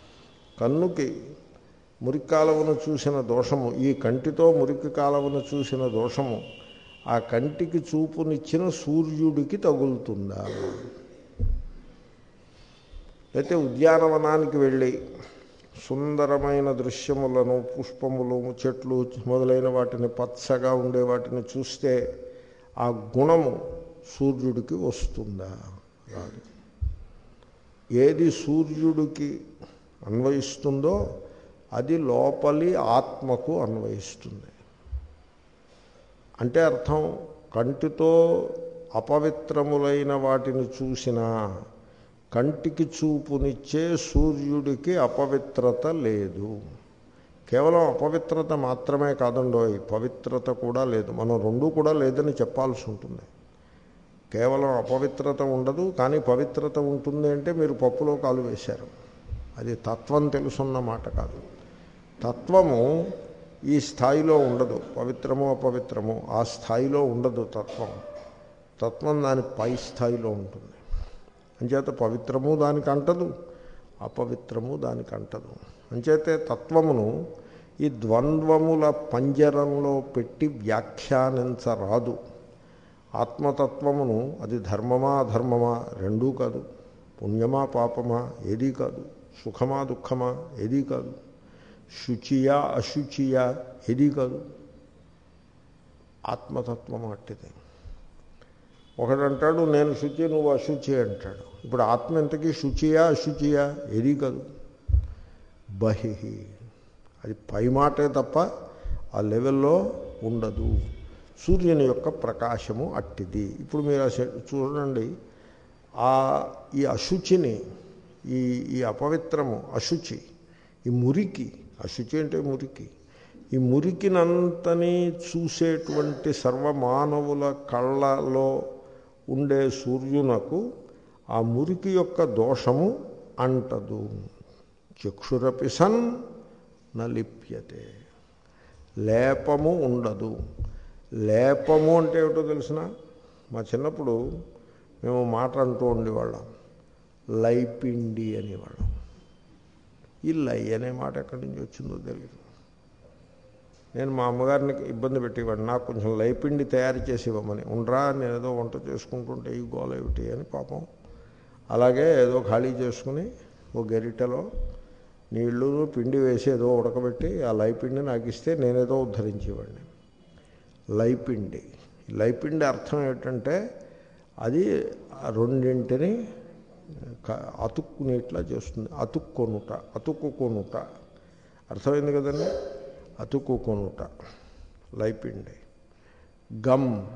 కన్నుకి మురికి కాలువను చూసిన దోషము, ఈ కంటితో మురికి కాలువను చూసిన దోషము ఆ కంటికి చూపునిచ్చిన సూర్యుడికి తగులుతుందా? అయితే ఉద్యానవనానికి వెళ్ళి సుందరమైన దృశ్యములను, పుష్పములు, చెట్లు మొదలైన వాటిని, పచ్చగా ఉండే వాటిని చూస్తే ఆ గుణము సూర్యుడికి వస్తుందా? రాదు. ఏది సూర్యుడికి అన్వయిస్తుందో అది లోపలి ఆత్మకు అన్వయిస్తుంది. అంటే అర్థం, కంటితో అపవిత్రములైన వాటిని చూసినా కంటికి చూపునిచ్చే సూర్యుడికి అపవిత్రత లేదు. కేవలం అపవిత్రత మాత్రమే కాదండోయ్, పవిత్రత కూడా లేదు. మనం రెండూ కూడా లేదని చెప్పాల్సి ఉంటుంది. కేవలం అపవిత్రత ఉండదు, కానీ పవిత్రత ఉంటుంది అంటే మీరు పప్పులో కాలు వేశారు. అది తత్వం తెలుసున్న మాట కాదు. తత్వము ఈ స్థాయిలో ఉండదు. పవిత్రము అపవిత్రము ఆ స్థాయిలో ఉండదు తత్వం. తత్వం దాని పై స్థాయిలో ఉంటుంది. అంచేత పవిత్రము దానికి అంటదు, అపవిత్రము దానికి అంటదు. అంచేతే తత్వమును ఈ ద్వంద్వముల పంజరంలో పెట్టి వ్యాఖ్యానించరాదు. ఆత్మతత్వమును అది ధర్మమా అధర్మమా రెండూ కాదు, పుణ్యమా పాపమా ఏదీ కాదు, సుఖమా దుఃఖమా ఏదీ కాదు, శుచియా అశుచియా ఏదీ కాదు. ఆత్మతత్వం అట్టిది. ఒకడంటాడు నేను శుచి నువ్వు అశుచి అంటాడు. ఇప్పుడు ఆత్మ ఎంతకీ శుచియా అశుచియా ఏదీ కాదు. బహిహి, అది పై మాటే తప్ప ఆ లెవెల్లో ఉండదు. సూర్యుని యొక్క ప్రకాశము అట్టిది. ఇప్పుడు మీరు చూడండి, ఆ ఈ అశుచిని, ఈ ఈ అపవిత్రము అశుచి, ఈ మురికి, అశుచి అంటే మురికి, ఈ మురికినంతని చూసేటువంటి సర్వమానవుల కళ్ళలో ఉండే సూర్యునకు ఆ మురికి యొక్క దోషము అంటదు. చక్షురపి సన్ నలిప్యతే, లేపము ఉండదు. లేపము అంటే ఏమిటో తెలిసిన, మా చిన్నప్పుడు మేము మాట అంటూ ఉండేవాళ్ళం, లైపిండి అనేవాళ్ళం. ఈ లై అనే మాట ఎక్కడి నుంచి వచ్చిందో తెలియదు. నేను మా అమ్మగారిని ఇబ్బంది పెట్టేవాడు, నాకు కొంచెం లైపిండి తయారు చేసి ఇవ్వమని. ఉండరా, నేను ఏదో వంట చేసుకుంటుంటే ఈ గోల ఏమిటి అని పాపం అలాగే ఏదో ఖాళీ చేసుకుని ఓ గరిటెలో నీళ్లు పిండి వేసి ఏదో ఉడకబెట్టి ఆ లైపిండి నాకు ఇస్తే నేనేదో ఉద్ధరించేవాడిని. లైపిండి, లైపిండి అర్థం ఏంటంటే అది రెండింటిని అతుక్కునేట్లా చేస్తుంది. అతుక్కొనుట, అతుక్కుకొనుట అర్థమైంది కదండి. అతుక్కుకొనుట లైపిండి. గమ్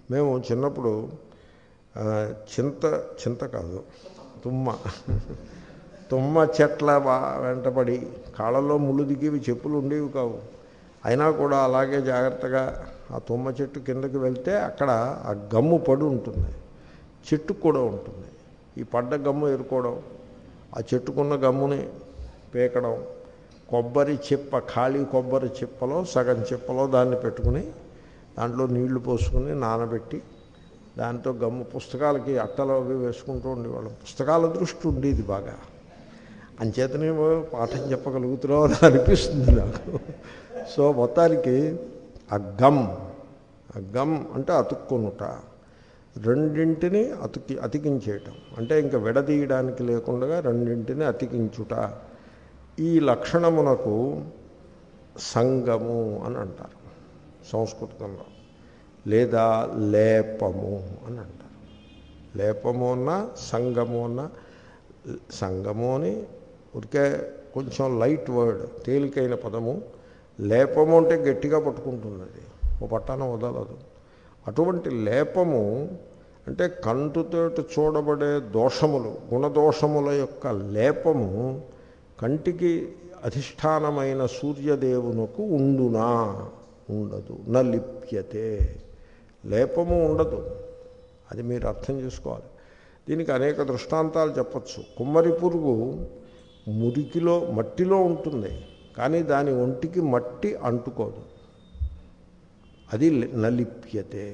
మేము చిన్నప్పుడు చింత చింత కాదు తుమ్మ తుమ్మ చెట్ల బా వెంటపడి కాళ్ళలో ముళ్ళు దిగేవి, చెప్పులు ఉండేవి కావు. అయినా కూడా అలాగే జాగ్రత్తగా ఆ తుమ్మ చెట్టు కిందకి వెళ్తే అక్కడ ఆ గమ్ము పడి ఉంటుంది, చెట్టు కూడా ఉంటుంది. ఈ పడ్డ గమ్ము ఎరుకోవడం, ఆ చెట్టుకున్న గమ్ముని పీకడం, కొబ్బరి చిప్ప ఖాళీ కొబ్బరి చిప్పలో సగం చిప్పలో దాన్ని పెట్టుకుని దాంట్లో నీళ్లు పోసుకుని నానబెట్టి దాంతో గమ్ము పుస్తకాలకి అట్టలో అవి వేసుకుంటూ ఉండేవాళ్ళం. పుస్తకాల దృష్టి ఉండేది బాగా, అంచేతనే పాఠం చెప్పగలుగుతున్నావు అని అనిపిస్తుంది నాకు. సో మొత్తానికి ఆ గమ్ ఆ గమ్ అంటే అతుక్కునుట, రెండింటిని అతికి అతికించేయటం అంటే ఇంకా విడదీయడానికి లేకుండా రెండింటిని అతికించుట. ఈ లక్షణమునకు సంగము అని అంటారు సంస్కృతంలో, లేదా లేపము అని అంటారు. లేపము అన్న సంగము అన్న, సంగము అని ఉరికే కొంచెం లైట్ వర్డ్, తేలికైన పదము. లేపము అంటే గట్టిగా పట్టుకుంటుంది, అది ఓ పట్టాన వదలదు. అటువంటి లేపము అంటే కంటితోటి చూడబడే దోషములు, గుణదోషముల యొక్క లేపము కంటికి అధిష్టానమైన సూర్యదేవునకు ఉండునా? ఉండదు. న లిప్యతే, లేపము ఉండదు. అది మీరు అర్థం చేసుకోవాలి. దీనికి అనేక దృష్టాంతాలు చెప్పచ్చు. కుమ్మరి పురుగు మురికిలో మట్టిలో ఉంటుంది, కానీ దాని ఒంటికి మట్టి అంటుకోదు, అది నలిప్యతే.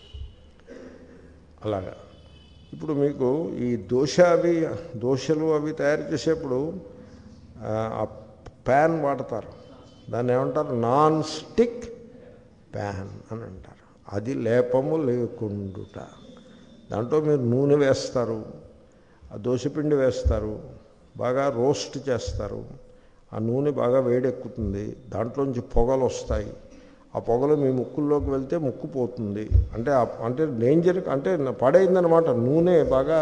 అలాగా ఇప్పుడు మీకు ఈ దోశ అవి దోశలు అవి తయారు చేసేప్పుడు ఆ ప్యాన్ వాడతారు, దాన్ని ఏమంటారు? నాన్ స్టిక్ ప్యాన్ అని అంటారు. అది లేపము లేకుండుట. దాంట్లో మీరు నూనె వేస్తారు, ఆ దోశపిండి వేస్తారు, బాగా రోస్ట్ చేస్తారు, ఆ నూనె బాగా వేడెక్కుతుంది, దాంట్లోంచి పొగలు వస్తాయి. ఆ పొగలు మీ ముక్కుల్లోకి వెళ్తే ముక్కు పోతుంది, అంటే అంటే డేంజర్, అంటే పడైందనమాట. నూనె బాగా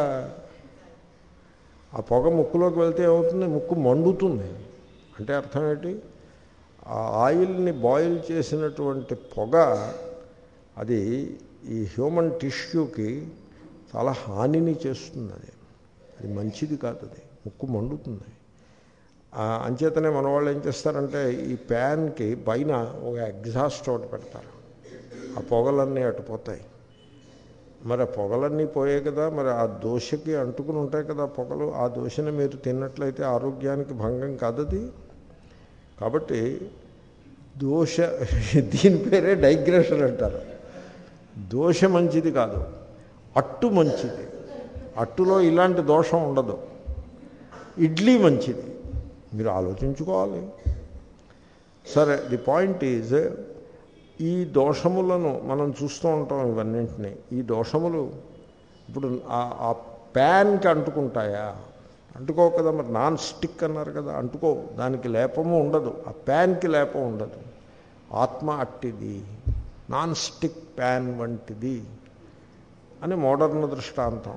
ఆ పొగ ముక్కులోకి వెళ్తే ఏమవుతుంది? ముక్కు మండుతుంది. అంటే అర్థం ఏంటి? ఆ ఆయిల్ని బాయిల్ చేసినటువంటి పొగ అది ఈ హ్యూమన్ టిష్యూకి చాలా హానిని చేస్తుంది. అది అది మంచిది కాదు, అది ముక్కు మండుతుంది. అంచేతనే మన వాళ్ళు ఏం చేస్తారంటే ఈ ప్యాన్కి పైన ఒక ఎగ్జాస్ట్ ఒకటి పెడతారు, ఆ పొగలన్నీ అటుపోతాయి. మరి ఆ పొగలన్నీ పోయాయి కదా, మరి ఆ దోశకి అంటుకుని ఉంటాయి కదా పొగలు, ఆ దోశని మీరు తిన్నట్లయితే ఆరోగ్యానికి భంగం కాదది. కాబట్టి దోశ, దీని పేరే డైగ్రెషన్ అంటారు. దోశ మంచిది కాదు, అట్టు మంచిది. అట్టులో ఇలాంటి దోషం ఉండదు. ఇడ్లీ మంచిది, మీరు ఆలోచించుకోవాలి. సరే, ది పాయింట్ ఈజ్, ఈ దోషములను మనం చూస్తూ ఉంటాం ఇవన్నింటినీ. ఈ దోషములు ఇప్పుడు ఆ ప్యాన్కి అంటుకుంటాయా? అంటుకో కదా. మరి నాన్ స్టిక్ అన్నారు కదా, అంటుకో. దానికి లేపము ఉండదు, ఆ ప్యాన్కి లేపం ఉండదు. ఆత్మ అట్టిది, నాన్ స్టిక్ ప్యాన్ వంటిది అని మోడర్న్ దృష్టాంతం.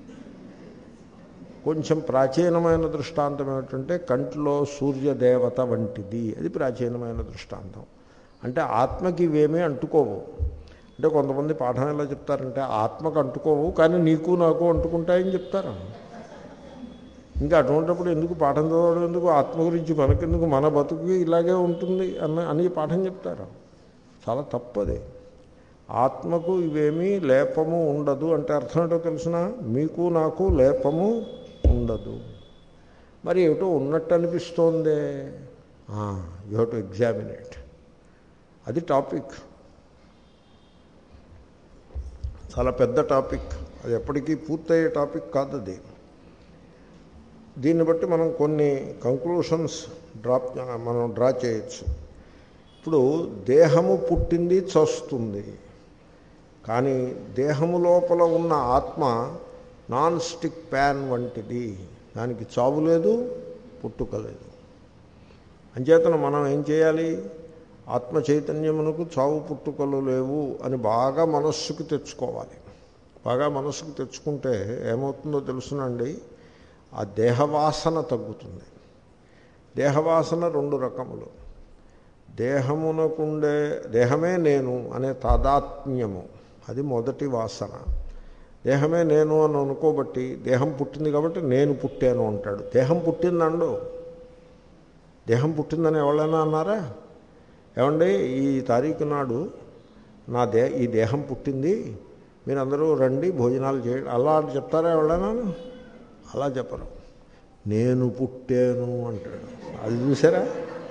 కొంచెం ప్రాచీనమైన దృష్టాంతం ఏమిటంటే కంటిలో సూర్యదేవత వంటిది, అది ప్రాచీనమైన దృష్టాంతం. అంటే ఆత్మకి ఇవేమీ అంటుకోవు. అంటే కొంతమంది పాఠం ఎలా చెప్తారంటే ఆత్మకు అంటుకోవు కానీ నీకు నాకు అంటుకుంటాయని చెప్తారు. ఇంకా అటువంటిప్పుడు ఎందుకు పాఠం చదవడం, ఎందుకు ఆత్మ గురించి మనకెందుకు, మన బతుకు ఇలాగే ఉంటుంది అన్న అని పాఠం చెప్తారు. చాలా తప్పది. ఆత్మకు ఇవేమీ లేపము ఉండదు అంటే అర్థం ఏంటో తెలిసిన, మీకు నాకు లేపము ఉండదు. మరి ఏమిటో ఉన్నట్టు అనిపిస్తోందే, you have to examine it. అది టాపిక్, చాలా పెద్ద టాపిక్. అది ఎప్పటికీ పూర్తయ్యే టాపిక్ కాదు అది. దీన్ని బట్టి మనం కొన్ని కంక్లూషన్స్ డ్రాప్ మనం డ్రా చేయొచ్చు. ఇప్పుడు దేహము పుట్టింది, చస్తుంది, కానీ దేహము లోపల ఉన్న ఆత్మ నాన్ స్టిక్ ప్యాన్ వంటిది. దానికి చావు లేదు, పుట్టుక లేదు. అంచేతను మనం ఏం చేయాలి? ఆత్మ చైతన్యమునకు చావు పుట్టుకలు లేవు అని బాగా మనస్సుకు తెచ్చుకోవాలి. బాగా మనస్సుకు తెచ్చుకుంటే ఏమవుతుందో తెలుసునండి, ఆ దేహవాసన తగ్గుతుంది. దేహవాసన రెండు రకములు. దేహమునకుండే దేహమే నేను అనే తాదాత్మ్యము, అది మొదటి వాసన. దేహమే నేను అని అనుకోబట్టి దేహం పుట్టింది కాబట్టి నేను పుట్టాను అంటాడు. దేహం పుట్టిందండు, దేహం పుట్టిందని ఎవరైనా అన్నారా? ఏమండి ఈ తారీఖు నాడు నా దే ఈ దేహం పుట్టింది, మీరందరూ రండి భోజనాలు చేయండి అలా చెప్తారా ఎవరైనా? అలా చెప్పరు. నేను పుట్టాను అంటాడు. అది చూసారా?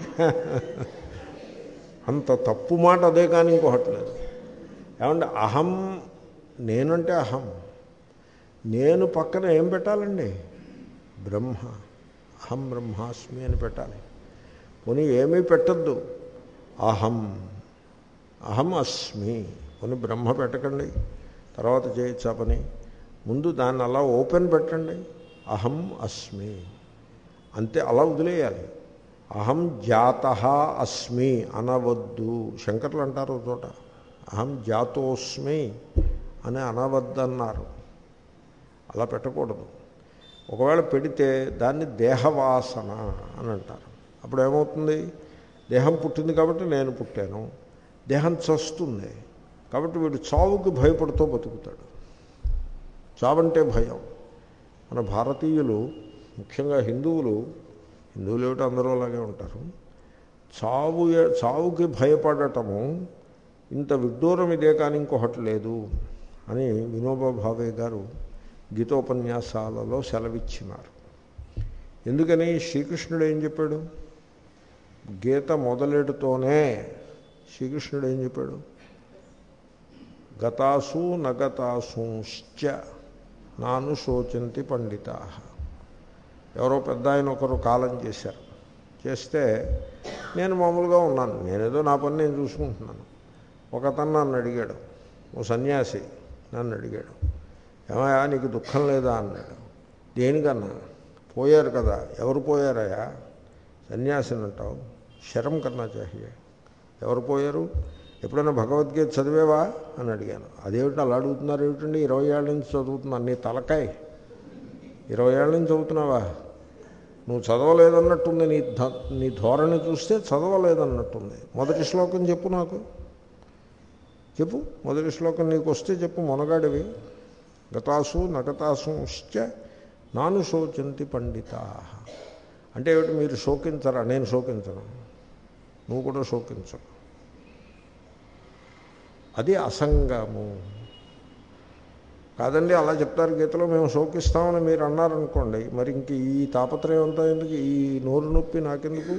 అంత తప్పు మాట అదే కానీ ఇంకొకటి లేదు. ఏమంటే అహం, నేనంటే అహం, నేను పక్కన ఏం పెట్టాలండి? బ్రహ్మ, అహం బ్రహ్మాస్మి అని పెట్టాలి. పోనీ ఏమీ పెట్టద్దు, అహం అహం అస్మి పోనీ బ్రహ్మ పెట్టకండి, తర్వాత చేయొచ్చా పని. ముందు దాన్ని అలా ఓపెన్ పెట్టండి, అహం అస్మి అంతే, అలా వదిలేయాలి. అహం జాతః అస్మి అనవద్దు. శంకర్లు అంటారు చోట అహం జాతోస్మి అని అనవద్దన్నారు. అలా పెట్టకూడదు. ఒకవేళ పెడితే దాన్ని దేహవాసన అని అంటారు. అప్పుడు ఏమవుతుంది? దేహం పుట్టింది కాబట్టి నేను పుట్టాను, దేహం చస్తుంది కాబట్టి వీడు చావుకి భయపడుతూ బతుకుతాడు. చావంటే భయం. మన భారతీయులు, ముఖ్యంగా హిందువులు, హిందువులు ఏమిటి అందరూ అలాగే ఉంటారు, చావు చావుకి భయపడటము ఇంత విడ్డూరం ఇదే కానీ ఇంకొకటి లేదు అని వినోబా భావే గారు గీతోపన్యాసాలలో సెలవిచ్చినారు. ఎందుకని? శ్రీకృష్ణుడు ఏం చెప్పాడు? గీత మొదలెడుతోనే శ్రీకృష్ణుడు ఏం చెప్పాడు? గతాసు నగతాసుశ్చ నాను శోచంతి పండితా. ఎవరో పెద్ద ఆయన ఒకరు కాలం చేశారు. చేస్తే నేను మామూలుగా ఉన్నాను, నేనేదో నా పని నేను చూసుకుంటున్నాను. ఒకతను నన్ను అడిగాడు, ఓ సన్యాసి నన్ను అడిగాడు, ఏమయ్యా నీకు దుఃఖం లేదా అన్నాడు. దేనికన్నా? పోయారు కదా. ఎవరు పోయారయ్యా? సన్యాసిని అంటావు, శరం కన్నా చాహియే. ఎవరు పోయారు? ఎప్పుడైనా భగవద్గీత చదివేవా అని అడిగాను. అదేమిటి అలా అడుగుతున్నారు ఏమిటండి? ఇరవై ఏళ్ళ నుంచి చదువుతున్నాను. నీ తలకాయ ఇరవై ఏళ్ళ నుంచి చదువుతున్నావా? నువ్వు చదవలేదన్నట్టుంది. నీ ధ నీ ధోరణి చూస్తే చదవలేదన్నట్టుంది. మొదటి శ్లోకం చెప్పు, నాకు చెప్పు. మొదటి శ్లోకం నీకు వస్తే చెప్పు. మొనగాడివి. గతాసు నగతాసుశ్చ నాను శోచంతి పండితా అంటే ఏమిటి? మీరు శోకించరా? నేను శోకించను, నువ్వు కూడా శోకించవు. అది అసంగము. కాదండి అలా చెప్తారు గీతలో, మేము శోకిస్తామని మీరు అన్నారనుకోండి, మరి ఇంక ఈ తాపత్రయం అంతా ఎందుకు? ఈ నోరు నొప్పి నాకెందుకు?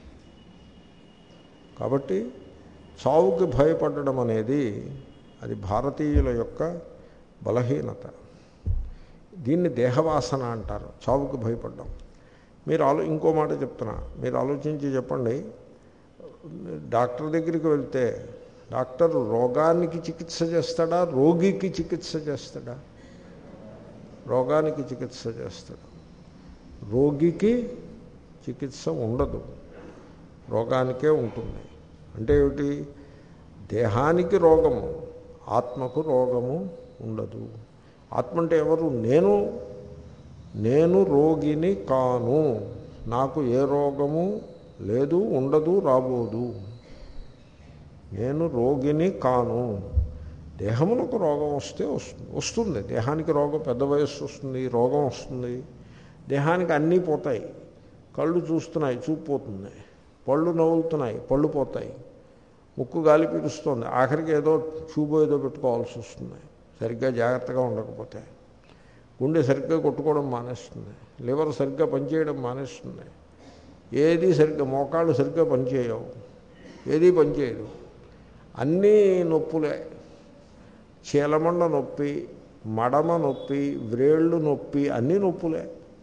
కాబట్టి చావుకి భయపడడం అనేది అది భారతీయుల యొక్క బలహీనత. దీన్ని దేహవాసన అంటారు, చావుకి భయపడ్డం. మీరు ఆలో ఇంకో మాట చెప్తున్నా, మీరు ఆలోచించి చెప్పండి. డాక్టర్ దగ్గరికి వెళ్తే డాక్టర్ రోగానికి చికిత్స చేస్తాడా, రోగికి చికిత్స చేస్తాడా? రోగానికి చికిత్స చేస్తాడు. రోగికి చికిత్స ఉండదు, రోగానికే ఉంటుంది. అంటే ఏమిటి? దేహానికి రోగము, ఆత్మకు రోగము ఉండదు. ఆత్మ అంటే ఎవరు? నేను నేను రోగిని కాను, నాకు ఏ రోగము లేదు, ఉండదు, రాబోదు. నేను రోగిని కాను. దేహమునకు రోగం వస్తే వస్తుంది వస్తుంది దేహానికి రోగం, పెద్ద వయస్సు వస్తుంది, రోగం వస్తుంది. దేహానికి అన్నీ పోతాయి. కళ్ళు చూస్తున్నాయి, చూపు పోతుంది. పళ్ళు నవ్వులుతున్నాయి, పళ్ళు పోతాయి. ముక్కు గాలి పీలుస్తుంది, ఆఖరికి ఏదో ట్యూబ్ ఏదో పెట్టుకోవాల్సి వస్తుంది సరిగ్గా జాగ్రత్తగా ఉండకపోతే. గుండె సరిగ్గా కొట్టుకోవడం మానేస్తుంది, లివర్ సరిగ్గా పనిచేయడం మానేస్తుంది. ఏది సరిగ్గా, మోకాళ్ళు సరిగ్గా పనిచేయవు, ఏది పనిచేయదు. అన్నీ నొప్పులే. చీలమండ నొప్పి, మడమ నొప్పి, వ్రేళ్ళు నొప్పి, అన్నీ నొప్పులే.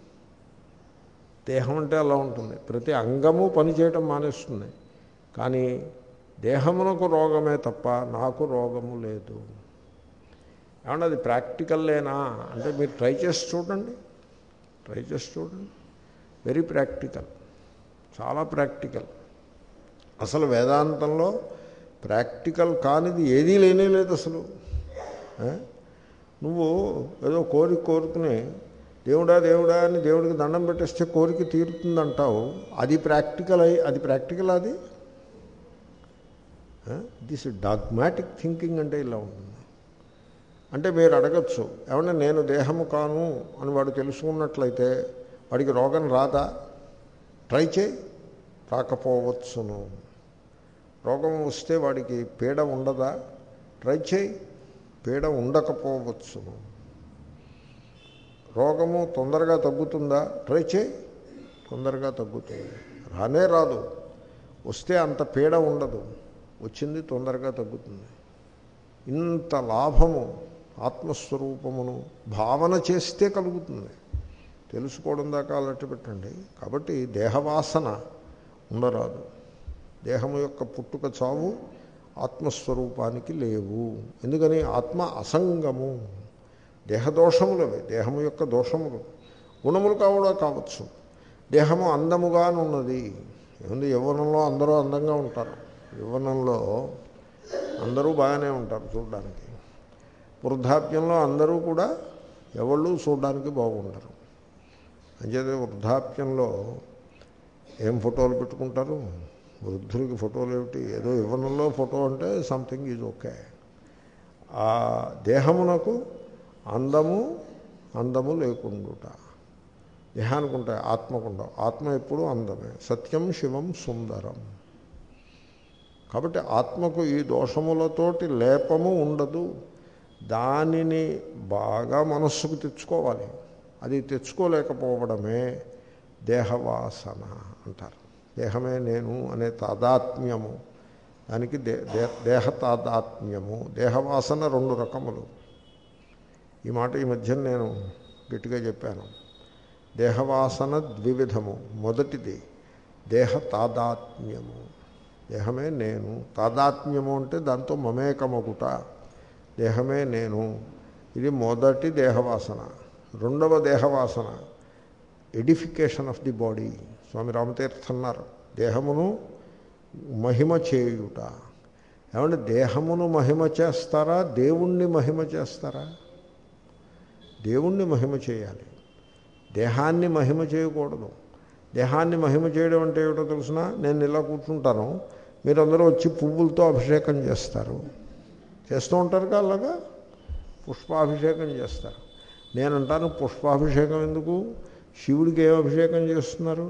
దేహం అంటే అలా ఉంటుంది. ప్రతి అంగము పనిచేయటం మానేస్తుంది. కానీ దేహమునకు రోగమే తప్ప నాకు రోగము లేదు. ఏమన్నా అది ప్రాక్టికల్లేనా అంటే మీరు ట్రై చేసి చూడండి, ట్రై చేసి చూడండి. వెరీ ప్రాక్టికల్, చాలా ప్రాక్టికల్. అసలు వేదాంతంలో ప్రాక్టికల్ కానిది ఏదీ లేనే లేదు అసలు. నువ్వు ఏదో కోరిక కోరుకుని దేవుడా దేవుడా అని దేవుడికి దండం పెట్టేస్తే కోరిక తీరుతుందంటావు. అది ప్రాక్టికల్ అయి అది ప్రాక్టికల్ అది దిస్ డాగ్మాటిక్ థింకింగ్ అంటే ఇలా ఉంటుంది. అంటే మీరు అడగచ్చు, ఏమన్నా నేను దేహము కాను అని వాడు తెలుసుకున్నట్లయితే వాడికి రోగం రాదా? ట్రై చేయి, రాకపోవచ్చును. రోగం వస్తే వాడికి పీడ ఉండదా? ట్రై చేయి, పీడ ఉండకపోవచ్చును. రోగము తొందరగా తగ్గుతుందా? ట్రై చేయి, తొందరగా తగ్గుతుంది. రానే రాదు, వస్తే అంత పీడ ఉండదు, వచ్చింది తొందరగా తగ్గుతుంది. ఇంత లాభము ఆత్మస్వరూపమును భావన చేస్తే కలుగుతుంది. తెలుసుకోవడం దాకా అలట్టు పెట్టండి. కాబట్టి దేహవాసన ఉండరాదు. దేహము యొక్క పుట్టుక చావు ఆత్మస్వరూపానికి లేవు. ఎందుకని? ఆత్మ అసంగము. దేహదోషములవి, దేహము యొక్క దోషములు. గుణములు కావడా కావచ్చు. దేహము అందముగానున్నది. ఏముంది, యవ్వనంలో అందరూ అందంగా ఉంటారు. యవ్వనంలో అందరూ బాగానే ఉంటారు చూడడానికి. వృద్ధాప్యంలో అందరూ కూడా ఎవళ్ళు చూడడానికి బాగుంటారు. అంచేత వృద్ధాప్యంలో ఏం ఫోటోలు పెట్టుకుంటారు? వృద్ధులకి ఫోటోలు ఏమిటి? ఏదో యవ్వనంలో ఫోటో అంటే సంథింగ్ ఈజ్ ఓకే. ఆ దేహమునకు అందము అందము లేకుండుట. దేహానికి ఉంటాయి, ఆత్మకుండవు. ఆత్మ ఎప్పుడూ అందమే. సత్యం శివం సుందరం. కాబట్టి ఆత్మకు ఈ దోషములతోటి లేపము ఉండదు. దానిని బాగా మనస్సుకు తెచ్చుకోవాలి. అది తెచ్చుకోలేకపోవడమే దేహవాసన అంటారు. దేహమే నేను అనే తాదాత్మ్యము, దానికి దే దేహ తాదాత్మ్యము. దేహవాసన రెండు రకములు. ఈ మాట ఈ మధ్య నేను గట్టిగా చెప్పాను. దేహవాసన ద్వివిధము. మొదటిది దేహ తాదాత్మ్యము. దేహమే నేను. తాదాత్మ్యము అంటే దాంతో మమేకమగుట. దేహమే నేను. ఇది మొదటి దేహవాసన. రెండవ దేహవాసన edification of the body. Swami Ramatirtha అన్నారు, దేహమును మహిమ చేయుట. ఏమంటే దేహమును మహిమ చేస్తారా, దేవుణ్ణి మహిమ చేస్తారా? దేవుణ్ణి మహిమ చేయాలి, దేహాన్ని మహిమ చేయకూడదు. దేహాన్ని మహిమ చేయడం అంటే ఏమిటో తెలుసిన? నేను ఇలా కూర్చుంటాను, మీరందరూ వచ్చి పువ్వులతో అభిషేకం చేస్తారు. చేస్తూ ఉంటారు కదా, అలాగా పుష్పాభిషేకం చేస్తారు. నేనంటాను, పుష్పాభిషేకం ఎందుకు? శివుడికి ఏం అభిషేకం చేస్తున్నారు?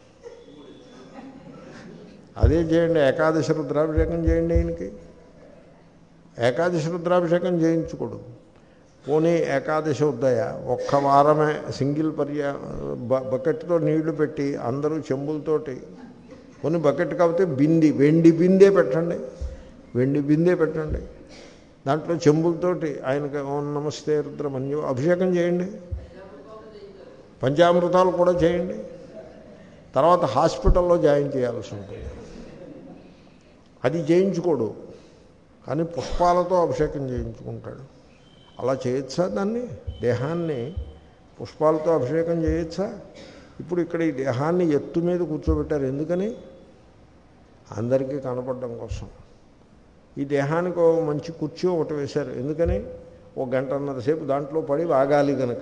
అదే చేయండి, ఏకాదశి రుద్రాభిషేకం చేయండి. ఆయనకి ఏకాదశి రుద్రాభిషేకం చేయించుకోడు. పోనీ ఏకాదశి ఉద్దయ ఒక్క వారమే సింగిల్ పర్యా బకెట్తో నీళ్లు పెట్టి అందరూ చెంబులతోటి, కొన్ని బకెట్ కాకపోతే బింది, వెండి బిందే పెట్టండి, వెండి బిందే పెట్టండి, దాంట్లో చెంబులతోటి ఆయనకి ఓం నమస్తే రుద్రమన్యు అభిషేకం చేయండి. పంచామృతాలు కూడా చేయండి. తర్వాత హాస్పిటల్లో జాయిన్ చేయాల్సి ఉంటుంది. అది చేయించుకోడు, కానీ పుష్పాలతో అభిషేకం చేయించుకుంటాడు. అలా చేయొచ్చా? దాన్ని, దేహాన్ని పుష్పాలతో అభిషేకం చేయొచ్చా? ఇప్పుడు ఇక్కడ ఈ దేహాన్ని ఎత్తు మీద కూర్చోబెట్టారు. ఎందుకని? అందరికీ కనపడడం కోసం. ఈ దేహానికి ఒక మంచి కుర్చీ ఒకటి వేశారు. ఎందుకని? ఒక గంటన్నర సేపు దాంట్లో పడి వాగాలి కనుక.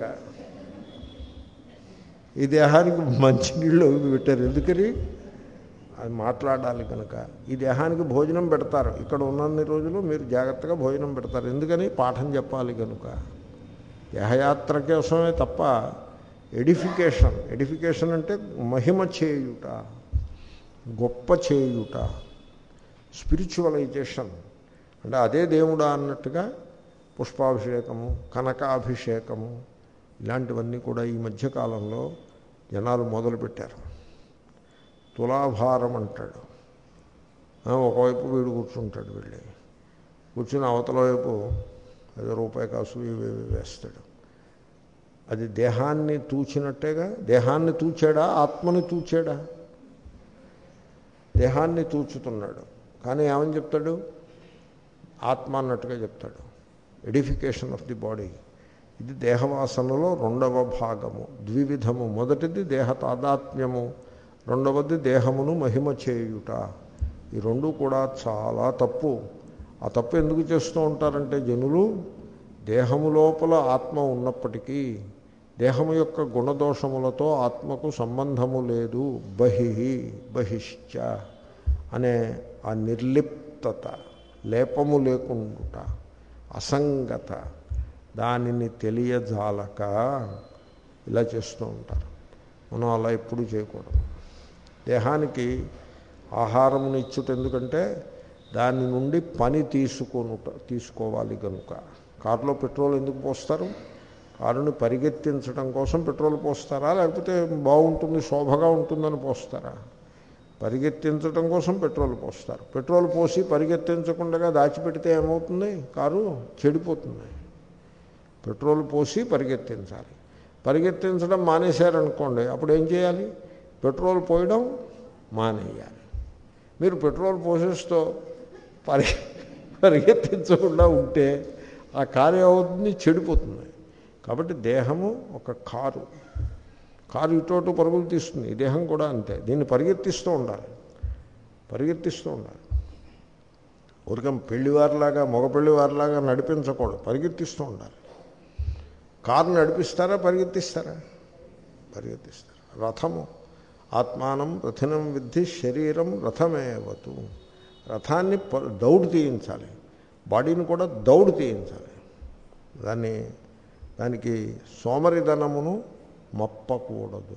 ఈ దేహానికి మంచి నీళ్ళు పెట్టారు. ఎందుకని? అది మాట్లాడాలి కనుక. ఈ దేహానికి భోజనం పెడతారు. ఇక్కడ ఉన్నన్ని రోజులు మీరు జాగ్రత్తగా భోజనం పెడతారు. ఎందుకని? పాఠం చెప్పాలి కనుక. దేహయాత్ర కోసమే తప్ప ఎడిఫికేషన్. ఎడిఫికేషన్ అంటే మహిమ చేయుట, గొప్ప చేయుట, స్పిరిచువలైజేషన్. అంటే అదే దేవుడా అన్నట్టుగా పుష్పాభిషేకము, కనకాభిషేకము, ఇలాంటివన్నీ కూడా ఈ మధ్యకాలంలో జనాలు మొదలుపెట్టారు. తులాభారం అంటాడు. ఒకవైపు వీడు కూర్చుంటాడు, వెళ్ళి కూర్చుని అవతల వైపు ఏదో రూపాయి కాసు ఇవేవి వేస్తాడు. అది దేహాన్ని తూచినట్టేగా. దేహాన్ని తూచాడా, ఆత్మని తూచాడా? దేహాన్ని తూచుతున్నాడు, కానీ ఏమని చెప్తాడు? ఆత్మ అన్నట్టుగా చెప్తాడు. Edification of the body. ఇది దేహవాసనలో రెండవ భాగము, ద్వివిధము. మొదటిది దేహ తాదాత్మ్యము, రెండవది దేహమును మహిమ చేయుట. ఈ రెండు కూడా చాలా తప్పు. ఆ తప్పు ఎందుకు చేస్తూ ఉంటారంటే జనులు, దేహము లోపల ఆత్మ ఉన్నప్పటికీ దేహము యొక్క గుణదోషములతో ఆత్మకు సంబంధము లేదు. బహిహి బహిశ్చ అనే ఆ నిర్లిప్తత, లేపము లేకుండుట, అసంగత, దానిని తెలియజాలక ఇలా చేస్తూ ఉంటారు. మనం అలా ఎప్పుడూ చేయకూడదు. దేహానికి ఆహారమును ఇచ్చుట ఎందుకంటే దాని నుండి పని తీసుకొనుట తీసుకోవాలి కనుక. కారులో పెట్రోల్ ఎందుకు పోస్తారు? కారుని పరిగెత్తించడం కోసం పెట్రోల్ పోస్తారా, లేకపోతే బాగుంటుంది శోభగా ఉంటుందని పోస్తారా? పరిగెత్తించడం కోసం పెట్రోల్ పోస్తారు. పెట్రోల్ పోసి పరిగెత్తించకుండా దాచిపెడితే ఏమవుతుంది? కారు చెడిపోతుంది. పెట్రోల్ పోసి పరిగెత్తించాలి. పరిగెత్తించడం మానేశారనుకోండి, అప్పుడు ఏం చేయాలి? పెట్రోల్ పోయడం మానేయాలి. మీరు పెట్రోల్ పోసేస్తూ పరి పరిగెత్తించకుండా ఉంటే ఆ కారు ఏమవుతుంది? చెడిపోతుంది. కాబట్టి దేహము ఒక కారు. కారు ఇటు పరుగులు తీస్తుంది. ఈ దేహం కూడా అంతే. దీన్ని పరిగెత్తిస్తూ ఉండాలి, పరిగెత్తిస్తూ ఉండాలి. ఊరికే పెళ్లివారిలాగా మగ పెళ్లివారిలాగా నడిపించకూడదు, పరిగెత్తిస్తూ ఉండాలి. కారు నడిపిస్తారా, పరిగెత్తిస్తారా? పరిగెత్తిస్తారు. రథము ఆత్మానం రథినం విద్ధి శరీరం రథమేవతు. రథాన్ని దౌడు తీయించాలి, బాడీని కూడా దౌడు తీయించాలి. దాన్ని దానికి సోమరిధనమును మప్పకూడదు.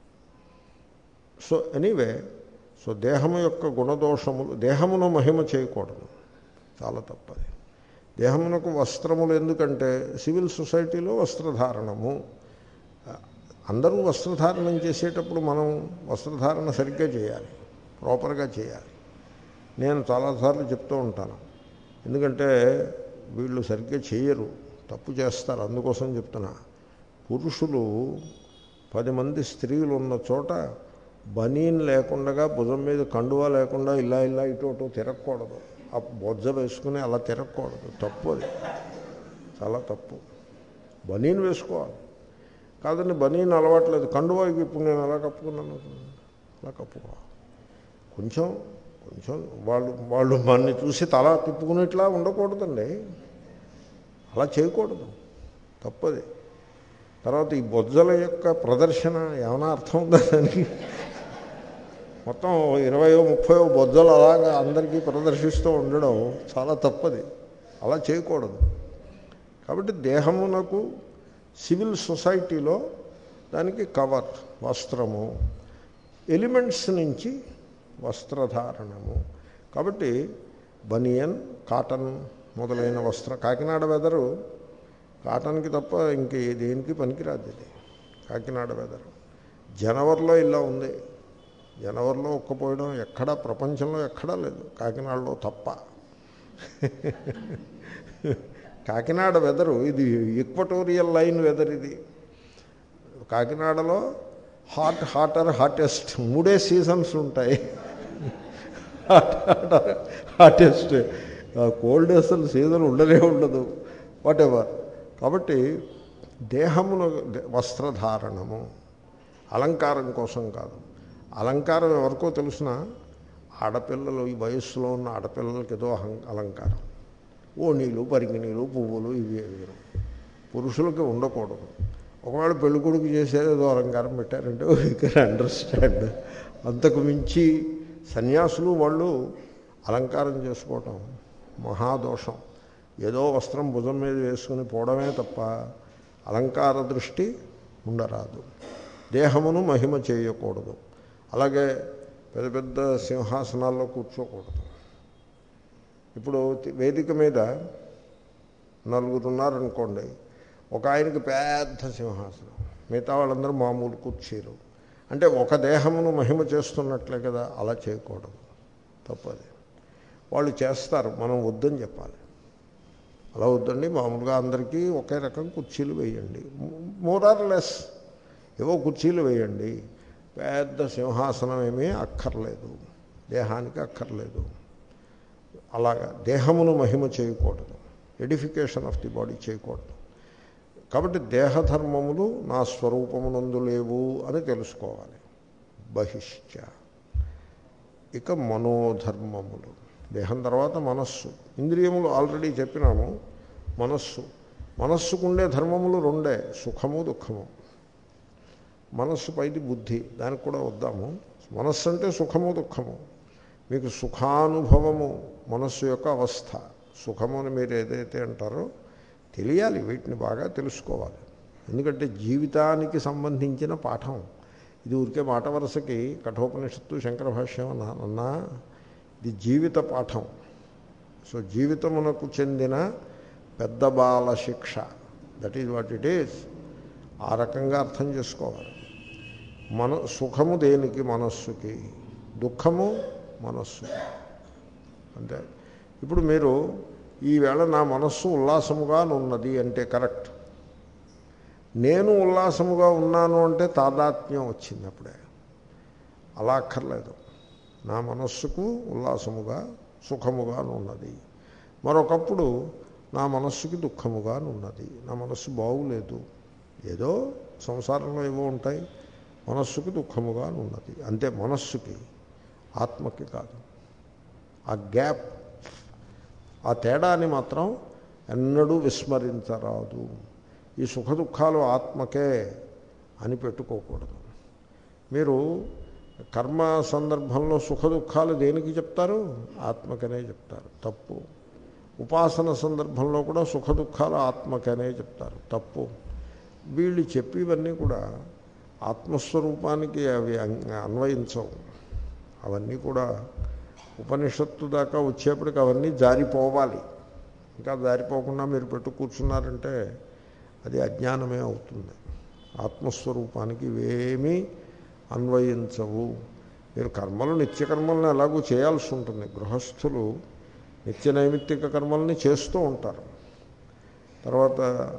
సో ఎనీవే, సో దేహము యొక్క గుణదోషములు, దేహమును మహిమ చేయకూడదు, చాలా తప్పది. దేహమునకు వస్త్రములు ఎందుకంటే సివిల్ సొసైటీలో వస్త్రధారణము, అందరూ వస్త్రధారణం చేసేటప్పుడు మనం వస్త్రధారణ సరిగ్గా చేయాలి, ప్రాపర్గా చేయాలి. నేను చాలాసార్లు చెప్తూ ఉంటాను, ఎందుకంటే వీళ్ళు సరిగ్గా చేయరు, తప్పు చేస్తారు. అందుకోసం చెప్తున్నా. పురుషులు పది మంది స్త్రీలు ఉన్న చోట బనీన్ లేకుండా, భుజం మీద కండువా లేకుండా ఇలా ఇలా ఇటు అటు తిరగకూడదు. ఆ బొజ్జ వేసుకుని అలా తిరగకూడదు, తప్పు. అది చాలా తప్పు. బనీన్ వేసుకోవాలి. కాదండి బనీన్ అలవాట్లేదు, కండువా ఇప్పుడు నేను అలా కప్పుకున్నాను, అలా కప్పుకోవాలి. కొంచెం కొంచెం వాళ్ళు వాళ్ళు మనని చూసి తల తిప్పుకునేట్లా ఉండకూడదండి, అలా చేయకూడదు, తప్పది. తర్వాత ఈ బొజ్జల యొక్క ప్రదర్శన ఏమైనా అర్థం ఉందా దానికి? మొత్తం ఇరవయో ముప్పయో బొజ్జలు అలాగా అందరికీ ప్రదర్శిస్తూ ఉండడం చాలా తప్పది, అలా చేయకూడదు. కాబట్టి దేహమునకు సివిల్ సొసైటీలో దానికి కవర్ వస్త్రము, ఎలిమెంట్స్ నుంచి వస్త్రధారణము. కాబట్టి బనియన్, కాటన్ మొదలైన వస్త్ర, కాకినాడ వెదరు కాటన్కి తప్ప ఇంక దేనికి పనికిరాదు. ఇది కాకినాడ వెదరు. జనవరిలో ఇలా ఉంది. జనవరిలో ఒక్కపోయడం ఎక్కడా ప్రపంచంలో ఎక్కడా లేదు, కాకినాడలో తప్ప. కాకినాడ వెదరు ఇది ఈక్వటోరియల్ లైన్ వెదర్. ఇది కాకినాడలో హాట్ హాటర్ హాటెస్ట్ మూడే సీజన్స్ ఉంటాయి. హాట్ హాటర్ హాటెస్ట్, కోల్డ్ అసలు సీజన్ ఉండనే ఉండదు, వాట్ ఎవర్. కాబట్టి దేహమును వస్త్రధారణము అలంకారం కోసం కాదు. అలంకారం ఎవరికో తెలుసిన, ఆడపిల్లలు, ఈ వయస్సులో ఉన్న ఆడపిల్లలకి ఏదో అలంకారం, ఓణీలు, పరిగిణీలు, పువ్వులు, ఇవి వేరు. పురుషులకి ఉండకూడదు. ఒకవేళ పెళ్ళికొడుకు చేసేది ఏదో అలంకారం పెట్టారంటే యూ కెన్ అండర్స్టాండ్. అంతకు మించి సన్యాసులు వాళ్ళు అలంకారం చేసుకోవటం మహాదోషం. ఏదో వస్త్రం భుజం మీద వేసుకుని పోవడమే తప్ప అలంకార దృష్టి ఉండరాదు. దేహమును మహిమ చేయకూడదు. అలాగే పెద్ద పెద్ద సింహాసనాల్లో కూర్చోకూడదు. ఇప్పుడు వేదిక మీద నలుగురు ఉన్నారనుకోండి, ఒక ఆయనకి పెద్ద సింహాసనం, మిగతా వాళ్ళందరూ మామూలు కూర్చీరు. అంటే ఒక దేహమును మహిమ చేస్తున్నట్లే కదా, అలా చేయకూడదు, తప్పది. వాళ్ళు చేస్తారు, మనం వద్దని చెప్పాలి. అలా వద్దండి, మామూలుగా అందరికీ ఒకే రకం కుర్చీలు వేయండి, మోర్ ఆర్ లెస్ ఏవో కుర్చీలు వేయండి. పెద్ద సింహాసనం ఏమీ అక్కర్లేదు, దేహానికి అక్కర్లేదు. అలాగా దేహమును మహిమ చేయకూడదు, ఎడిఫికేషన్ ఆఫ్ ది బాడీ చేయకూడదు. కాబట్టి దేహధర్మములు నా స్వరూపమునందు లేవు అని తెలుసుకోవాలి. బహిష్ట. ఇక మనోధర్మములు, దేహం తర్వాత మనస్సు. ఇంద్రియములు ఆల్రెడీ చెప్పినాము. మనస్సు, మనస్సుకుండే ధర్మములు రెండే, సుఖము దుఃఖము. మనస్సు పైది బుద్ధి, దానికి కూడా వద్దాము. మనస్సు అంటే సుఖము దుఃఖము. మీకు సుఖానుభవము మనస్సు యొక్క అవస్థ. సుఖము అని మీరు ఏదైతే అంటారో తెలియాలి, వీటిని బాగా తెలుసుకోవాలి. ఎందుకంటే జీవితానికి సంబంధించిన పాఠం ఇది. ఊరికే మాట వరుసకి కఠోపనిషత్తు శంకర భాష్యం అన్నా ఇది జీవిత పాఠం. సో జీవితమునకు చెందిన పెద్ద బాల శిక్ష, that is what it is. ఆ రకంగా అర్థం చేసుకోవాలి. మన సుఖము దేనికి? మనస్సుకి. దుఃఖము మనస్సుకి. అంతే. ఇప్పుడు మీరు ఈవేళ నా మనస్సు ఉల్లాసముగా ఉన్నది అంటే కరెక్ట్. నేను ఉల్లాసముగా ఉన్నాను అంటే తాదాత్మ్యం వచ్చింది అప్పుడే. అలా అక్కర్లేదు. నా మనస్సుకు ఉల్లాసముగా సుఖముగా ఉన్నది. మరొకప్పుడు నా మనస్సుకి దుఃఖముగా ఉన్నది. నా మనస్సు బాగులేదు, ఏదో సంసారంలో ఏవో ఉంటాయి, మనస్సుకి దుఃఖముగా ఉన్నది అంతే. మనస్సుకి, ఆత్మకి కాదు. ఆ గ్యాప్, ఆ తేడాని మాత్రం ఎన్నడూ విస్మరించరాదు. ఈ సుఖ దుఃఖాలు ఆత్మకే అని పెట్టుకోకూడదు. మీరు కర్మ సందర్భంలో సుఖ దుఃఖాలు దేనికి చెప్తారు? ఆత్మకనే చెప్తారు. తప్పు. ఉపాసన సందర్భంలో కూడా సుఖ దుఃఖాలు ఆత్మకనే చెప్తారు. తప్పు. వీళ్ళు చెప్పేవన్నీ కూడా ఆత్మస్వరూపానికి అవి అన్వయించవు. అవన్నీ కూడా ఉపనిషత్తు దాకా వచ్చేప్పటికి అవన్నీ జారిపోవాలి. ఇంకా జారిపోకుండా మీరు పెట్టు కూర్చున్నారంటే అది అజ్ఞానమే అవుతుంది. ఆత్మస్వరూపానికి ఇవేమీ అన్వయించవు. మీరు కర్మలు నిత్యకర్మలను ఎలాగూ చేయాల్సి ఉంటుంది. గృహస్థులు నిత్య నైమిత్తిక కర్మల్ని చేస్తూ ఉంటారు, తర్వాత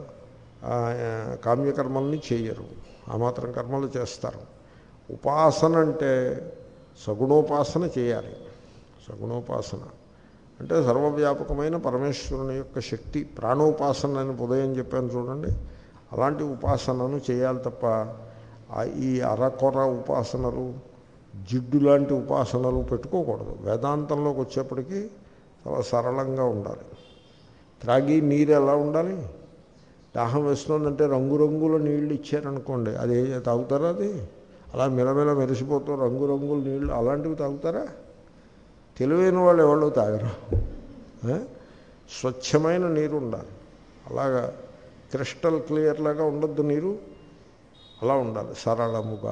కామ్యకర్మల్ని చేయరు, ఆ మాత్రం కర్మలు చేస్తారు. ఉపాసన అంటే సగుణోపాసన చేయాలి. సగుణోపాసన అంటే సర్వవ్యాపకమైన పరమేశ్వరుని యొక్క శక్తి, ప్రాణోపాసన అని ఉదయం చెప్పాను చూడండి, అలాంటి ఉపాసనను చేయాలి తప్ప ఈ అరకొర ఉపాసనలు, జిడ్డు లాంటి ఉపాసనలు పెట్టుకోకూడదు. వేదాంతంలోకి వచ్చేప్పటికీ చాలా సరళంగా ఉండాలి. త్రాగి నీరు ఎలా ఉండాలి? దాహం వేస్తుందంటే రంగురంగుల నీళ్ళు ఇచ్చారనుకోండి, అది తాగుతారా? అది అలా మెలమెల మెరిసిపోతూ రంగురంగుల నీళ్ళు అలాంటివి తాగుతారా? తెలివైన వాళ్ళు ఎవరు తాగరు. స్వచ్ఛమైన నీరు ఉండాలి. అలాగా క్రిస్టల్ క్లియర్ లాగా ఉండొద్దు నీరు, అలా ఉండాలి సరళముగా.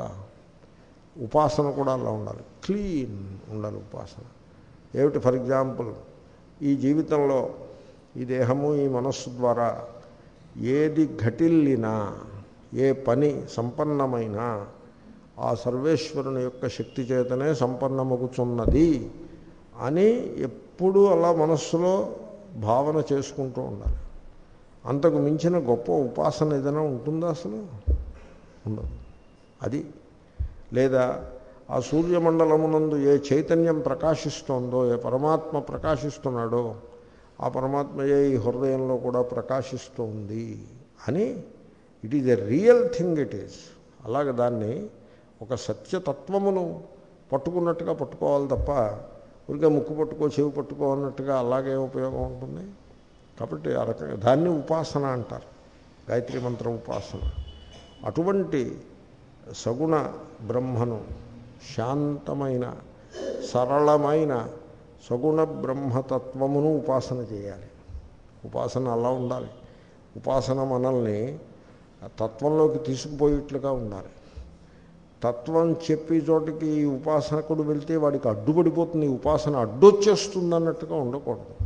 ఉపాసన కూడా అలా ఉండాలి, క్లీన్ ఉండాలి ఉపాసన. ఏమిటి? ఫర్ ఎగ్జాంపుల్, ఈ జీవితంలో ఈ దేహము ఈ మనస్సు ద్వారా ఏది ఘటిల్లినా, ఏ పని సంపన్నమైనా ఆ సర్వేశ్వరుని యొక్క శక్తి చేతనే సంపన్నమగుచున్నది అని ఎప్పుడూ అలా మనస్సులో భావన చేసుకుంటూ ఉండాలి. అంతకు మించిన గొప్ప ఉపాసన ఏదైనా ఉంటుందా? అసలు ఉండదు. అది లేదా ఆ సూర్యమండలమునందు ఏ చైతన్యం ప్రకాశిస్తోందో, ఏ పరమాత్మ ప్రకాశిస్తున్నాడో ఆ పరమాత్మయే ఈ హృదయంలో కూడా ప్రకాశిస్తుంది అని, it is a real thing. It is అలాగే దాన్ని ఒక సత్యతత్వమును పట్టుకున్నట్టుగా పట్టుకోవాలి తప్ప ఊరికే ముక్కు పట్టుకో చెవి పట్టుకో అన్నట్టుగా అలాగే ఉపయోగం ఉంటుంది. కాబట్టి ఆ రకంగా దాన్ని ఉపాసన అంటారు, గాయత్రీ మంత్ర ఉపాసన. అటువంటి సగుణ బ్రహ్మను, శాంతమైన సరళమైన సగుణ బ్రహ్మతత్వమును ఉపాసన చేయాలి. ఉపాసన అలా ఉండాలి. ఉపాసన మనల్ని తత్వంలోకి తీసుకుపోయేట్లుగా ఉండాలి. తత్వం చెప్పే చోటికి ఈ ఉపాసకుడు వెళ్తే వాడికి అడ్డుపడిపోతుంది, ఉపాసన అడ్డొచ్చేస్తుంది అన్నట్టుగా ఉండకూడదు.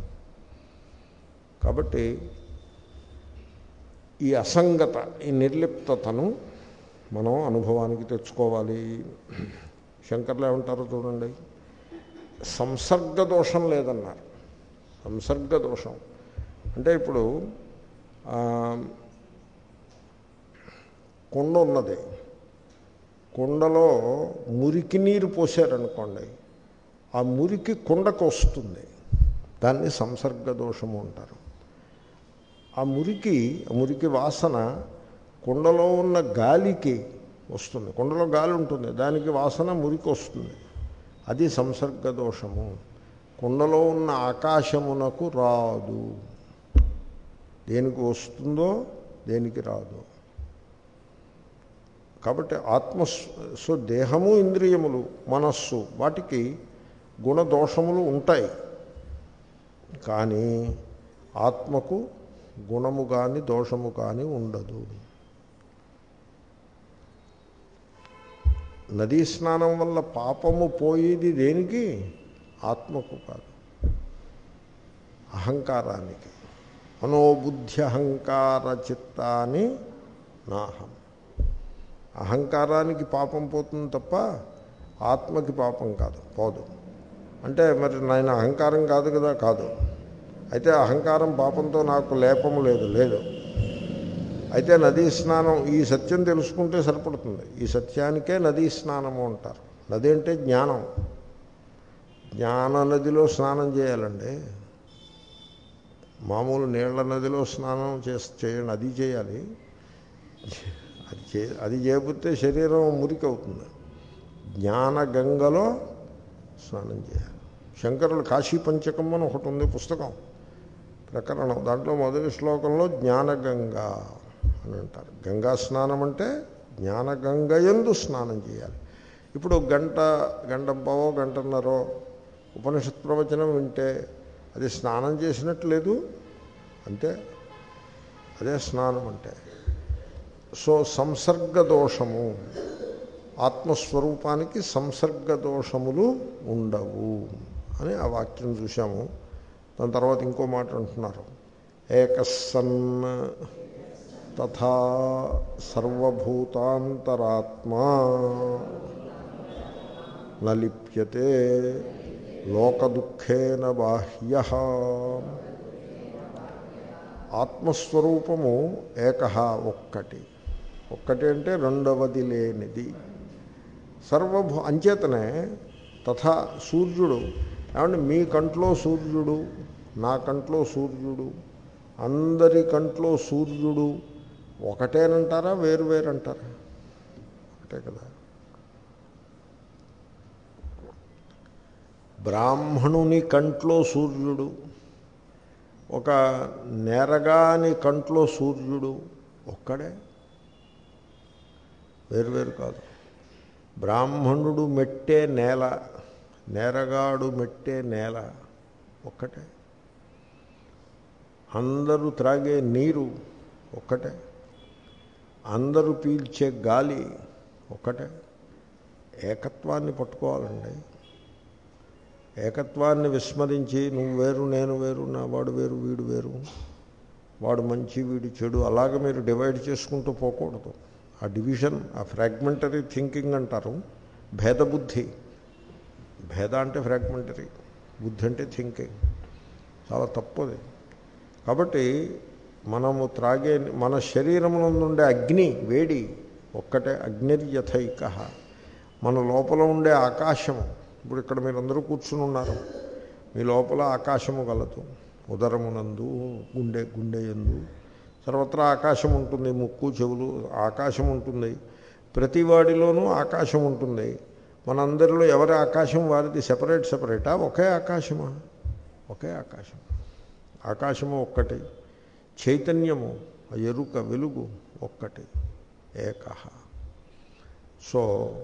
కాబట్టి ఈ అసంగత, ఈ నిర్లిప్తతను మనం అనుభవానికి తెచ్చుకోవాలి. శంకర్లు ఏమంటారో చూడండి, సంసర్గ దోషం లేదన్నారు. సంసర్గ దోషం అంటే ఇప్పుడు కుండ ఉన్నది, కుండలో మురికి నీరు పోసారనుకోండి, ఆ మురికి కుండకు వస్తుంది, దాన్ని సంసర్గ దోషము అంటారు. ఆ మురికి మురికి వాసన కుండలో ఉన్న గాలికి వస్తుంది. కుండలో గాలి ఉంటుంది, దానికి వాసన మురికి వస్తుంది, అది సంసర్గ దోషము. కుండలో ఉన్న ఆకాశమునకు రాదు. దేనికి వస్తుందో దేనికి రాదు. కాబట్టి ఆత్మ, సో దేహము ఇంద్రియములు మనస్సు వాటికి గుణదోషములు ఉంటాయి, కానీ ఆత్మకు గుణము కానీ దోషము కానీ ఉండదు. నదీ స్నానం వల్ల పాపము పోయేది దేనికి? ఆత్మకు కాదు, అహంకారానికి. మనోబుద్ధ్యహంకార చిత్తాని నాహం. అహంకారానికి పాపం పోతుంది తప్ప ఆత్మకి పాపం కాదు, పోదు. అంటే మరి నాయన అహంకారం కాదు కదా? కాదు. అయితే అహంకారం పాపంతో నాకు లేపము లేదు, లేదు. అయితే నదీ స్నానం, ఈ సత్యం తెలుసుకుంటే సరిపడుతుంది. ఈ సత్యానికే నదీ స్నానము అంటారు. నది అంటే జ్ఞానం. జ్ఞాన నదిలో స్నానం చేయాలండి. మామూలు నీళ్ల నదిలో స్నానం చేసి చేయండి, అది చేయాలి. అది చే అది చేయకపోతే శరీరం మురికి అవుతుంది. జ్ఞాన గంగలో స్నానం చేయాలి. శంకరులు కాశీ పంచకం అని ఒకటి ఉంది పుస్తకం, ప్రకరణం. దాంట్లో మొదటి శ్లోకంలో జ్ఞానగంగా అని అంటారు. గంగా స్నానం అంటే జ్ఞానగంగయందు స్నానం చేయాలి. ఇప్పుడు గంట గంటంపావో గంటన్నరో ఉపనిషత్ ప్రవచనం వింటే అది స్నానం చేసినట్టు లేదు, అంతే. అదే స్నానం అంటే. సో సంసర్గ దోషము, ఆత్మస్వరూపానికి సంసర్గ దోషములు ఉండవు అని ఆ వాక్యం చూశాము. దాని తర్వాత ఇంకో మాట అంటున్నారు, ఏకసన్ తథా సర్వభూతాంతరాత్మా నలిప్యతే లోకదుఃఖేన బాహ్యః. ఆత్మస్వరూపము ఏకః, ఒక్కటి. ఒక్కటి అంటే రెండవది లేనిది. సర్వభూ అంచేతనే తథా సూర్యుడు, ఏమంటే మీ కంట్లో సూర్యుడు, నా కంట్లో సూర్యుడు, అందరి కంట్లో సూర్యుడు ఒకటేనంటారా వేరు వేరు అంటారా? ఒకటే కదా. బ్రాహ్మణుని కంట్లో సూర్యుడు, ఒక నేరగాని కంట్లో సూర్యుడు ఒక్కడే, వేరువేరు కాదు. బ్రాహ్మణుడు మెట్టే నేల, నేరగాడు మెట్టే నేల ఒక్కటే. అందరూ త్రాగే నీరు ఒక్కటే, అందరూ పీల్చే గాలి ఒక్కటే. ఏకత్వాన్ని పట్టుకోవాలండి. ఏకత్వాన్ని విస్మరించి నువ్వు వేరు నేను వేరు, నా వాడు వేరు వీడు వేరు, వాడు మంచి వీడు చెడు, అలాగే మీరు డివైడ్ చేసుకుంటూ పోకూడదు. ఆ డివిజన్, ఆ ఫ్రాగ్మెంటరీ థింకింగ్ అంటారు, భేదబుద్ధి. భేద అంటే ఫ్రాగ్మెంటరీ, బుద్ధి అంటే థింకింగ్. చాలా తప్పది. కాబట్టి మనము త్రాగే మన శరీరమునందు ఉండే అగ్ని, వేడి ఒక్కటే. అగ్నిర్యథైక. మన లోపల ఉండే ఆకాశము, ఇప్పుడు ఇక్కడ మీరందరూ కూర్చుని ఉన్నారు, మీ లోపల ఆకాశము గలదు. ఉదరమునందు, గుండె గుండె యందు సర్వత్రా ఆకాశం ఉంటుంది. ముక్కు చెవులు ఆకాశం ఉంటుంది. ప్రతి వాడిలోనూ ఆకాశం ఉంటుంది. మనందరిలో ఎవరి ఆకాశం వారిది సెపరేట్ సెపరేటా? ఒకే ఆకాశమా? ఒకే ఆకాశం. ఆకాశము ఒక్కటి. చైతన్యము, ఎరుక, వెలుగు ఒక్కటి, ఏకః. సో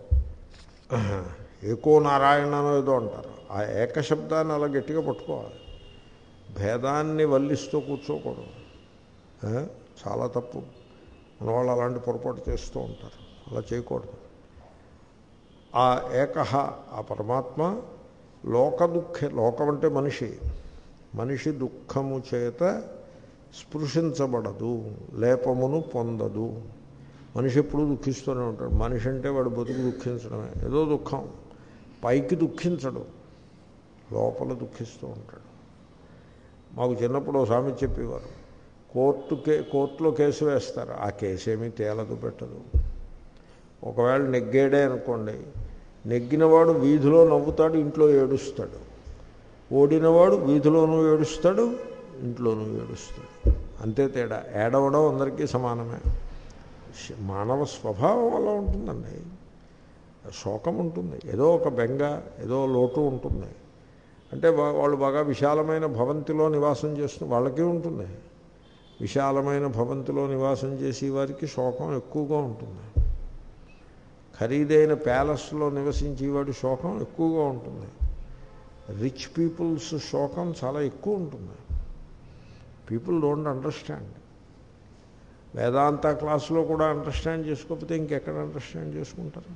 ఏకో నారాయణ ఏదో అంటారు. ఆ ఏక శబ్దాన్ని అలా గట్టిగా పట్టుకోవాలి. భేదాన్ని వల్లిస్తూ కూర్చోకూడదు, చాలా తప్పు. మన వాళ్ళు అలాంటి పొరపాటు చేస్తూ ఉంటారు, అలా చేయకూడదు. ఆ ఏకః, ఆ పరమాత్మ లోక దుఃఖ, లోకం అంటే మనిషి, మనిషి దుఃఖము చేత స్పృశించబడదు, లేపమును పొందదు. మనిషి ఎప్పుడూ దుఃఖిస్తూనే ఉంటాడు. మనిషి అంటే వాడు బతుకు దుఃఖించడమే, ఏదో దుఃఖం. పైకి దుఃఖించడు, లోపల దుఃఖిస్తూ ఉంటాడు. మాకు చిన్నప్పుడు స్వామి చెప్పేవారు, కోర్టు కే కోర్టులో కేసు వేస్తారు, ఆ కేసు ఏమీ తేలదు పెట్టదు. ఒకవేళ నెగ్గాడే అనుకోండి, నెగ్గినవాడు వీధిలో నవ్వుతాడు, ఇంట్లో ఏడుస్తాడు. ఓడినవాడు వీధిలోనూ ఏడుస్తాడు, ఇంట్లోనూ ఏడుస్తాడు. అంతే తేడా. ఏడవడం అందరికీ సమానమే. మానవ స్వభావం అలా ఉంటుందండి. శోకం ఉంటుంది, ఏదో ఒక బెంగ, ఏదో లోటు ఉంటుంది. అంటే వాళ్ళు బాగా విశాలమైన భవంతిలో నివాసం చేస్తూ వాళ్ళకి ఉంటుంది. విశాలమైన భవంతిలో నివాసం చేసే వారికి శోకం ఎక్కువగా ఉంటుంది. ఖరీదైన ప్యాలెస్లో నివసించేవాడి శోకం ఎక్కువగా ఉంటుంది. రిచ్ పీపుల్స్ శోకం చాలా ఎక్కువ ఉంటుంది. People don't understand. వేదాంత క్లాసులో కూడా అండర్స్టాండ్ చేసుకోకపోతే ఇంకెక్కడ అండర్స్టాండ్ చేసుకుంటారు?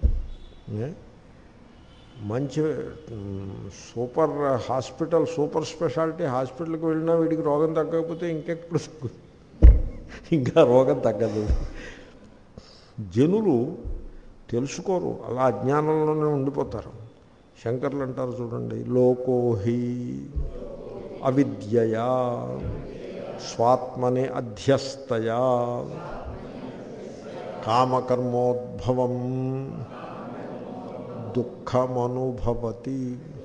మంచి సూపర్ హాస్పిటల్, సూపర్ స్పెషాలిటీ హాస్పిటల్కి వెళ్ళినా వీడికి రోగం తగ్గకపోతే ఇంకెప్పుడు తగ్గు ఇంకా రోగం తగ్గదు. జనులు తెలుసుకోరు, అలా అజ్ఞానంలోనే ఉండిపోతారు. శంకర్లు అంటారు చూడండి, లోకోహి అవిద్యయా స్వాత్మని అధ్యస్తయా కామకర్మోద్భవం దుఃఖమనుభవతి.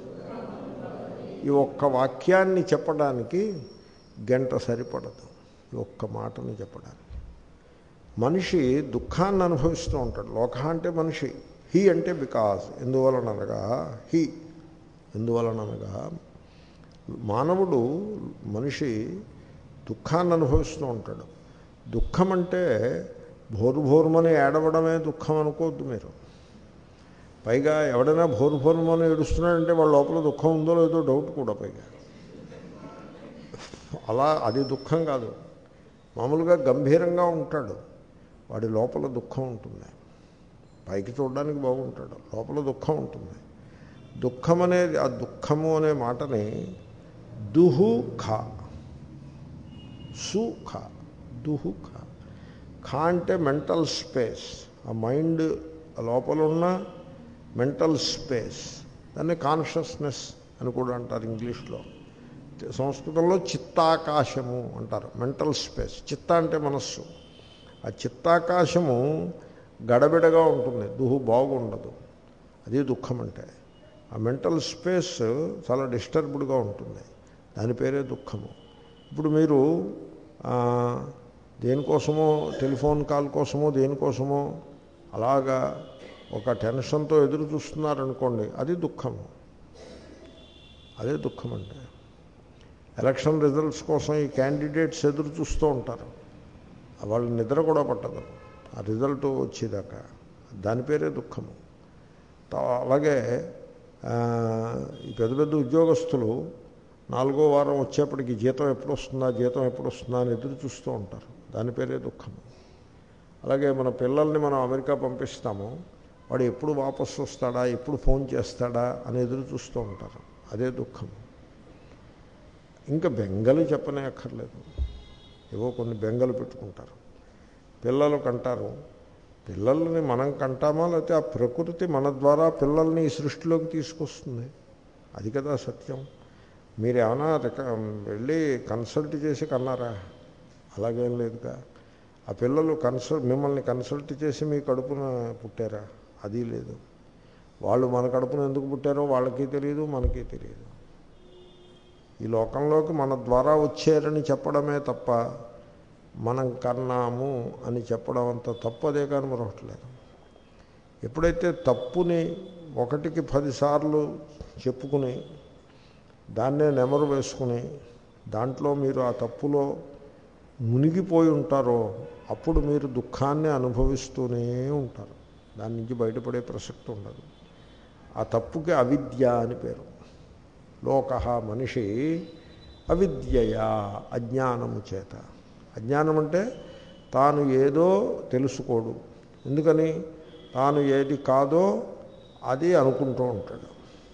ఈ ఒక్క వాక్యాన్ని చెప్పడానికి గంట సరిపడదు, ఈ ఒక్క మాటని చెప్పడానికి. మనిషి దుఃఖాన్ని అనుభవిస్తూ ఉంటాడు. లోక అంటే మనిషి, హీ అంటే బికాజ్, ఎందువలనగా హీ, ఎందువలనగా మానవుడు మనిషి దుఃఖాన్ని అనుభవిస్తూ ఉంటాడు. దుఃఖం అంటే భోరు భోరుమని ఏడవడమే దుఃఖం అనుకోవద్దు మీరు. పైగా ఎవడైనా భోరు భోరుమని ఏడుస్తున్నాడంటే వాళ్ళ లోపల దుఃఖం ఉందో లేదో డౌట్ కూడా. పైగా అలా అది దుఃఖం కాదు. మామూలుగా గంభీరంగా ఉంటాడు, వాడి లోపల దుఃఖం ఉంటుంది. పైకి చూడడానికి బాగుంటాడు, లోపల దుఃఖం ఉంటుంది. దుఃఖం అనేది, ఆ దుఃఖము అనే మాటని దుహుఖ, సుఖ, దుహుఖ. ఖ అంటే మెంటల్ స్పేస్, ఆ మైండ్ లోపల ఉన్న మెంటల్ స్పేస్, దాన్ని కాన్షియస్నెస్ అని కూడా అంటారు ఇంగ్లీష్లో. సంస్కృతంలో చిత్తాకాశము అంటారు, మెంటల్ స్పేస్. చిత్త అంటే మనస్సు. ఆ చిత్తాకాశము గడబిడగా ఉంటుంది, దుహు బాగుండదు. అది దుఃఖం అంటే. ఆ మెంటల్ స్పేస్ చాలా డిస్టర్బ్డ్గా ఉంటుంది, దాని పేరే దుఃఖము. ఇప్పుడు మీరు దేనికోసమో, టెలిఫోన్ కాల్ కోసమో దేనికోసమో అలాగా ఒక టెన్షన్తో ఎదురు చూస్తున్నారనుకోండి, అది దుఃఖము. అదే దుఃఖం అంటే. ఎలక్షన్ రిజల్ట్స్ కోసం ఈ క్యాండిడేట్స్ ఎదురు చూస్తూ ఉంటారు, వాళ్ళ నిద్ర కూడా పట్టదు ఆ రిజల్ట్ వచ్చేదాకా, దాని పేరే దుఃఖము. అలాగే ఈ పెద్ద పెద్ద ఉద్యోగస్తులు నాలుగో వారం వచ్చేప్పటికి జీతం ఎప్పుడు వస్తుందా జీతం ఎప్పుడు వస్తుందా అని ఎదురు చూస్తూ ఉంటారు, దాని పేరే దుఃఖము. అలాగే మన పిల్లల్ని మనం అమెరికా పంపిస్తాము, వాడు ఎప్పుడు వాపసు వస్తాడా, ఎప్పుడు ఫోన్ చేస్తాడా అని ఎదురు చూస్తూ ఉంటారు, అదే దుఃఖము. ఇంకా బెంగలు చెప్పనే అక్కర్లేదు, ఏవో కొన్ని బెంగలు పెట్టుకుంటారు. పిల్లలు కంటారు, పిల్లల్ని మనం కంటామా లేకపోతే ఆ ప్రకృతి మన ద్వారా పిల్లల్ని ఈ సృష్టిలోకి తీసుకొస్తుంది, అది కదా సత్యం. మీరు ఏమైనా వెళ్ళి కన్సల్ట్ చేసి కన్నారా? అలాగేం లేదుగా. ఆ పిల్లలు కన్సల్ట్ మిమ్మల్ని కన్సల్ట్ చేసి మీ కడుపున పుట్టారా? అది లేదు. వాళ్ళు మన కడుపున ఎందుకు పుట్టారో వాళ్ళకి తెలియదు, మనకి తెలియదు. ఈ లోకంలోకి మన ద్వారా వచ్చారని చెప్పడమే తప్ప మనం కన్నాము అని చెప్పడం అంత తప్పు అదే కానీ మరొకట్లేదు. ఎప్పుడైతే తప్పుని ఒకటికి పదిసార్లు చెప్పుకుని దాన్నే నెమరు వేసుకుని దాంట్లో మీరు ఆ తప్పులో మునిగిపోయి ఉంటారో అప్పుడు మీరు దుఃఖాన్ని అనుభవిస్తూనే ఉంటారు, దాని నుంచి బయటపడే ప్రసక్తి ఉండదు. ఆ తప్పుకి అవిద్య అని పేరు. లోకః మనిషి అవిద్యయా అజ్ఞానము చేత. అజ్ఞానం అంటే తాను ఏదో తెలుసుకోడు, ఎందుకని తాను ఏది కాదో అది అనుకుంటూ ఉంటాడు,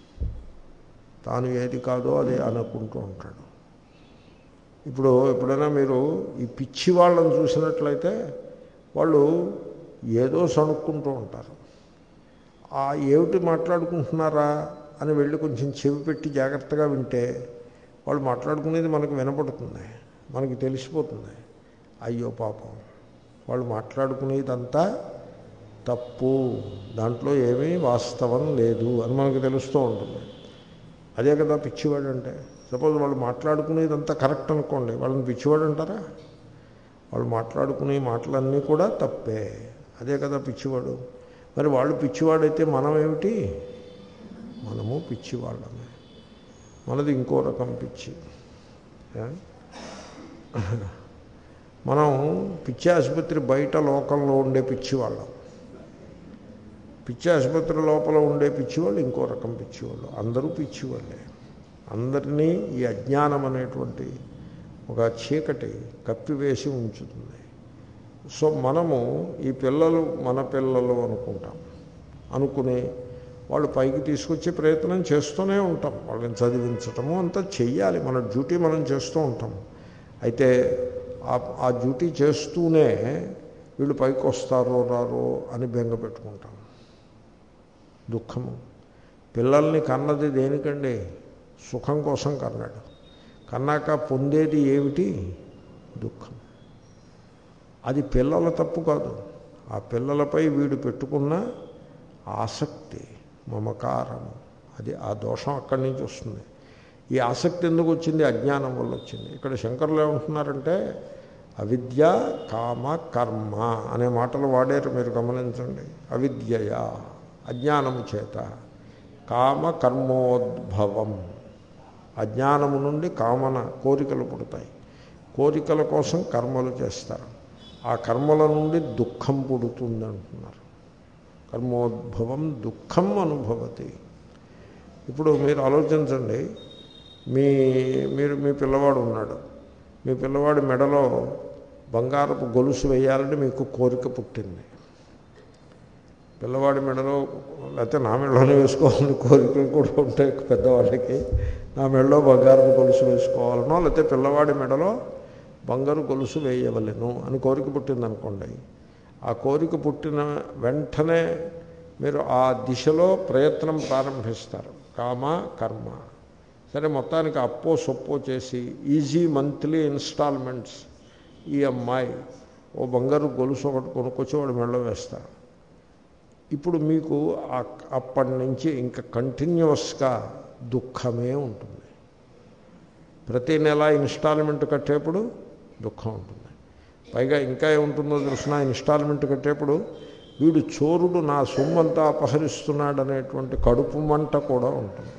తాను ఏది కాదో అది అనుకుంటూ ఉంటాడు. ఇప్పుడు ఎప్పుడైనా మీరు ఈ పిచ్చి వాళ్ళని చూసినట్లయితే వాళ్ళు ఏదో సణుక్కుంటూ ఉంటారు. ఆ ఏమిటి మాట్లాడుకుంటున్నారా అని వెళ్ళి కొంచెం చెవి పెట్టి జాగ్రత్తగా వింటే వాళ్ళు మాట్లాడుకునేది మనకు వినపడుతుంది, మనకి తెలిసిపోతుంది. అయ్యో పాపం వాళ్ళు మాట్లాడుకునేదంతా తప్పు, దాంట్లో ఏమీ వాస్తవం లేదు అని మనకు తెలుస్తూ ఉంటుంది. అదే కదా పిచ్చివాడు అంటే. సపోజ్ వాళ్ళు మాట్లాడుకునేదంతా కరెక్ట్ అనుకోండి, వాళ్ళని పిచ్చివాడు అంటారా? వాళ్ళు మాట్లాడుకునే మాటలన్నీ కూడా తప్పే, అదే కదా పిచ్చివాడు. మరి వాళ్ళు పిచ్చివాడైతే మనం ఏమిటి? మనము పిచ్చివాళ్ళమే. మనది ఇంకో రకం పిచ్చి. మనం పిచ్చి ఆసుపత్రి బయట లోకంలో ఉండే పిచ్చివాళ్ళం, పిచ్చి ఆసుపత్రి లోపల ఉండే పిచ్చివాళ్ళు ఇంకో రకం పిచ్చివాళ్ళు. అందరూ పిచ్చివాళ్ళే. అందరినీ ఈ అజ్ఞానం అనేటువంటి ఒక చీకటి కప్పివేసి ఉంచుతుంది. సో మనము ఈ పిల్లలు మన పిల్లలు అనుకుంటాం, అనుకుని వాళ్ళు పైకి తీసుకొచ్చే ప్రయత్నం చేస్తూనే ఉంటాం. వాళ్ళని చదివించటము అంతా చెయ్యాలి, మన డ్యూటీ మనం చేస్తూ ఉంటాం. అయితే ఆ డ్యూటీ చేస్తూనే వీళ్ళు పైకి వస్తారో రారో అని బెంగ పెట్టుకుంటాం. దుఃఖము. పిల్లల్ని కన్నది దేనికండి? సుఖం కోసం కన్నాడు. కన్నాక పొందేది ఏమిటి? దుఃఖం. అది పిల్లల తప్పు కాదు, ఆ పిల్లలపై వీడు పెట్టుకున్న ఆసక్తి, మమకారము, అది ఆ దోషం అక్కడి నుంచి వస్తుంది. ఈ ఆసక్తి ఎందుకు వచ్చింది? అజ్ఞానం వల్ల వచ్చింది. ఇక్కడ శంకరులు ఏమంటున్నారంటే అవిద్య కామ కర్మ అనే మాటలు వాడారు, మీరు గమనించండి. అవిద్యయా, అజ్ఞానము చేత, కామ కర్మోద్భవం, అజ్ఞానము నుండి కామన కోరికలు పుడతాయి, కోరికల కోసం కర్మలు చేస్తారు, ఆ కర్మల నుండి దుఃఖం పుడుతుంది అంటున్నారు. కర్మోద్భవం దుఃఖం అనుభవతి. ఇప్పుడు మీరు ఆలోచించండి, మీ మీరు మీ పిల్లవాడు ఉన్నాడు, మీ పిల్లవాడి మెడలో బంగారపు గొలుసు వేయాలని మీకు కోరిక పుట్టింది. పిల్లవాడి మెడలో, లేకపోతే నా మెడలోనే వేసుకోవాలని కోరికలు కూడా ఉంటాయి పెద్దవాళ్ళకి, నా మెడలో బంగారపు గొలుసు వేసుకోవాలనో, లేకపోతే పిల్లవాడి మెడలో బంగారు గొలుసు వేయవలెను అని కోరిక పుట్టిందనుకోండి. ఆ కోరిక పుట్టిన వెంటనే మీరు ఆ దిశలో ప్రయత్నం ప్రారంభిస్తారు, కామ కర్మ. సరే, మొత్తానికి అప్పో సొప్పో చేసి ఈజీ మంత్లీ ఇన్స్టాల్మెంట్స్ ఈఎంఐ ఓ బంగారు గొలుసు ఒకటి కొనుక్కొచ్చి వాడు మెడలో వేస్తారు. ఇప్పుడు మీకు అప్పటి నుంచి ఇంకా కంటిన్యూస్గా దుఃఖమే ఉంటుంది. ప్రతి నెల ఇన్స్టాల్మెంట్ కట్టేప్పుడు దుఃఖం ఉంటుంది. పైగా ఇంకా ఏముంటుందో తెలిసిన, ఇన్స్టాల్మెంట్ కట్టేప్పుడు వీడు చోరుడు నా సొమ్మంతా అపహరిస్తున్నాడు అనేటువంటి కడుపు మంట కూడా ఉంటుంది.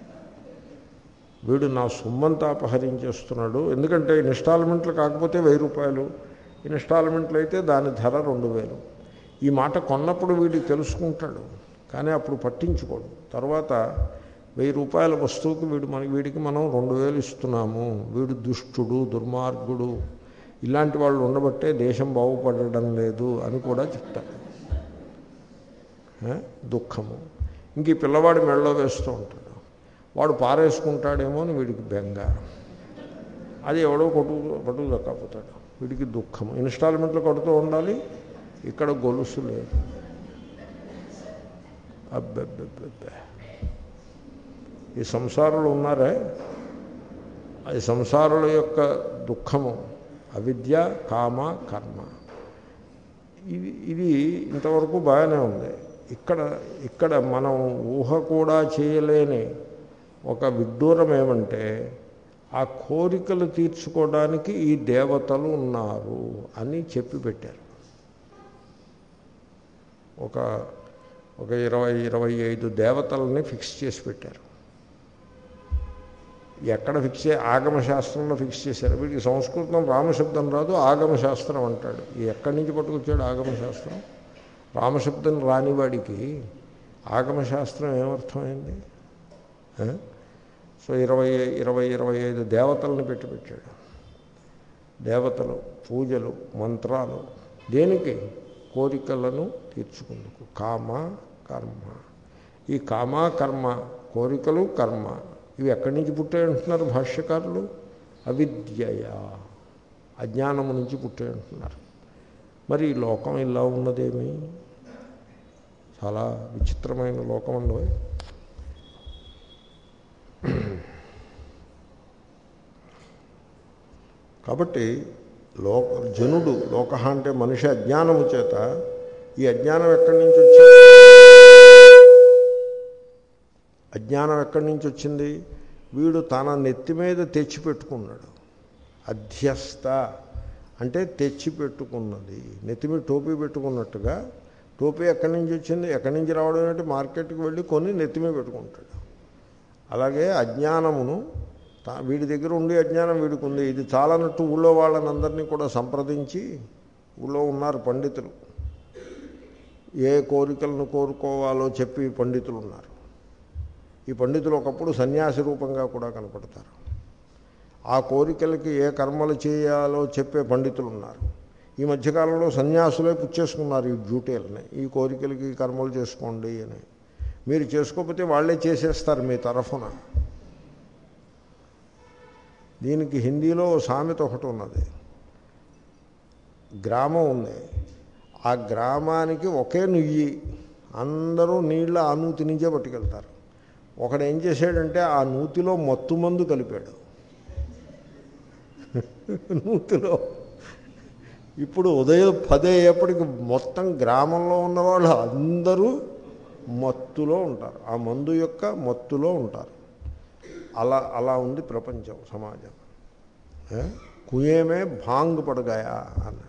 వీడు నా సొమ్మంతా అపహరించేస్తున్నాడు. ఎందుకంటే ఇన్స్టాల్మెంట్లు కాకపోతే వెయ్యి రూపాయలు, ఇన్స్టాల్మెంట్లు అయితే దాని ధర రెండు వేలు. ఈ మాట కొన్నప్పుడు వీడికి తెలుసుకుంటాడు, కానీ అప్పుడు పట్టించుకోడు. తర్వాత వెయ్యి రూపాయల వస్తువుకి వీడు మన వీడికి మనం రెండు వేలు ఇస్తున్నాము, వీడు దుష్టుడు, దుర్మార్గుడు, ఇలాంటి వాళ్ళు ఉండబట్టే దేశం బాగుపడడం లేదు అని కూడా చెప్తాడు. దుఃఖము. ఇంక ఈ పిల్లవాడి మెడలో వేస్తూ ఉంటాడు, వాడు పారేసుకుంటాడేమో అని వీడికి బెంగ, అది ఎవడో కొట్టు పట్టు దక్కపోతాడు, వీడికి దుఃఖము. ఇన్స్టాల్మెంట్లు కడుతూ ఉండాలి, ఇక్కడ గొలుసు లేదు. అబ్బెబ్బెబ్బెబ్బే, ఈ సంసారులు ఉన్నారే, ఈ సంసారుల యొక్క దుఃఖము అవిద్య కామ కర్మ. ఇది ఇది ఇంతవరకు బాగానే ఉంది. ఇక్కడ ఇక్కడ మనం ఊహ కూడా చేయలేని ఒక విడ్డూరం ఏమంటే, ఆ కోరికలు తీర్చుకోవడానికి ఈ దేవతలు ఉన్నారు అని చెప్పి పెట్టారు. ఒక ఒక ఇరవై ఇరవై ఐదు దేవతలని ఫిక్స్ చేసి పెట్టారు. ఎక్కడ ఫిక్స్ చే ఆగమశాస్త్రంలో ఫిక్స్ చేశారు. వీడికి సంస్కృతం రామశబ్దం రాదు, ఆగమశాస్త్రం అంటాడు. ఎక్కడి నుంచి పట్టుకొచ్చాడు ఆగమశాస్త్రం? రామశబ్దం రానివాడికి ఆగమశాస్త్రం ఏమర్థమైంది? సో ఇరవై ఇరవై ఇరవై ఐదు దేవతలను పెట్టి పెట్టాడు. దేవతలు, పూజలు, మంత్రాలు, దేనికి? కోరికలను తీర్చుకుందుకు. కామ కర్మ. ఈ కామ కర్మ, కోరికలు కర్మ, ఇవి ఎక్కడి నుంచి పుట్టాయంటున్నారు భాష్యకారులు? అవిద్యయ, అజ్ఞానము నుంచి పుట్టాయంటున్నారు. మరి ఈ లోకం ఇలా ఉన్నదేమి? చాలా విచిత్రమైన లోకం అండి. కాబట్టి లోక జనుడు, లోక అంటే మనిషి అజ్ఞానము చేత, ఈ అజ్ఞానం ఎక్కడి నుంచి వచ్చింది? అజ్ఞానం ఎక్కడి నుంచి వచ్చింది? వీడు తన నెత్తి మీద తెచ్చిపెట్టుకున్నాడు. అధ్యస్థ అంటే తెచ్చిపెట్టుకున్నది. నెత్తి మీద టోపీ పెట్టుకున్నట్టుగా. టోపీ ఎక్కడి నుంచి వచ్చింది? ఎక్కడి నుంచి రావడం అంటే మార్కెట్కి వెళ్ళి కొని నెత్తి మీద పెట్టుకుంటాడు. అలాగే అజ్ఞానమును వీడి దగ్గర ఉండి అజ్ఞానం వీడికి ఉంది. ఇది చాలన్నట్టు ఊళ్ళో వాళ్ళని అందరినీ కూడా సంప్రదించి, ఊళ్ళో ఉన్నారు పండితులు, ఏ కోరికలను కోరుకోవాలో చెప్పి పండితులు ఉన్నారు. ఈ పండితులు ఒకప్పుడు సన్యాసి రూపంగా కూడా కనపడతారు. ఆ కోరికలకి ఏ కర్మలు చేయాలో చెప్పే పండితులు ఉన్నారు. ఈ మధ్యకాలంలో సన్యాసులే పుచ్చేసుకున్నారు ఈ డ్యూటీలని, ఈ కోరికలకి కర్మలు చేసుకోండి అని. మీరు చేసుకోకపోతే వాళ్ళే చేసేస్తారు మీ తరఫున. దీనికి హిందీలో సామెత ఒకటి ఉన్నది. గ్రామం ఉంది, ఆ గ్రామానికి ఒకే నుయ్యి, అందరూ నీళ్ళ ఆ నూతి నుంచే పట్టుకెళ్తారు. ఒకడు ఏం చేశాడంటే ఆ నూతిలో మత్తు మందు కలిపాడు నూతిలో. ఇప్పుడు ఉదయం పదే అయ్యేప్పటికి మొత్తం గ్రామంలో ఉన్నవాళ్ళు అందరూ మత్తులో ఉంటారు, ఆ మందు యొక్క మత్తులో ఉంటారు. అలా అలా ఉంది ప్రపంచం, సమాజం. కుయేమే భాంగ్ పడగాయా అన్న.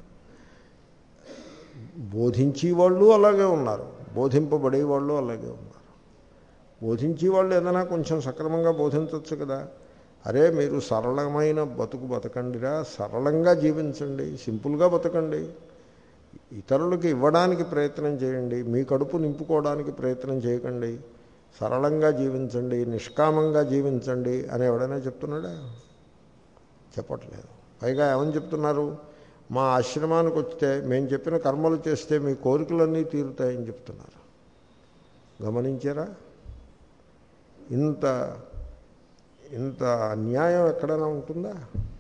బోధించేవాళ్ళు అలాగే ఉన్నారు, బోధింపబడేవాళ్ళు అలాగే ఉన్నారు. బోధించేవాళ్ళు ఏదైనా కొంచెం సక్రమంగా బోధించవచ్చు కదా. అరే మీరు సరళమైన బతుకు బతకండిరా, సరళంగా జీవించండి, సింపుల్గా బతకండి, ఇతరులకి ఇవ్వడానికి ప్రయత్నం చేయండి, మీ కడుపు నింపుకోవడానికి ప్రయత్నం చేయకండి, సరళంగా జీవించండి, నిష్కామంగా జీవించండి అని ఎవడైనా చెప్తున్నాడా? చెప్పట్లేదు. పైగా ఏమని చెప్తున్నారు? మా ఆశ్రమానికి వస్తే మేము చెప్పిన కర్మలు చేస్తే మీ కోరికలన్నీ తీరుతాయని చెప్తున్నారు. గమనించారా? ఇంత ఇంత అన్యాయం ఎక్కడైనా ఉంటుందా?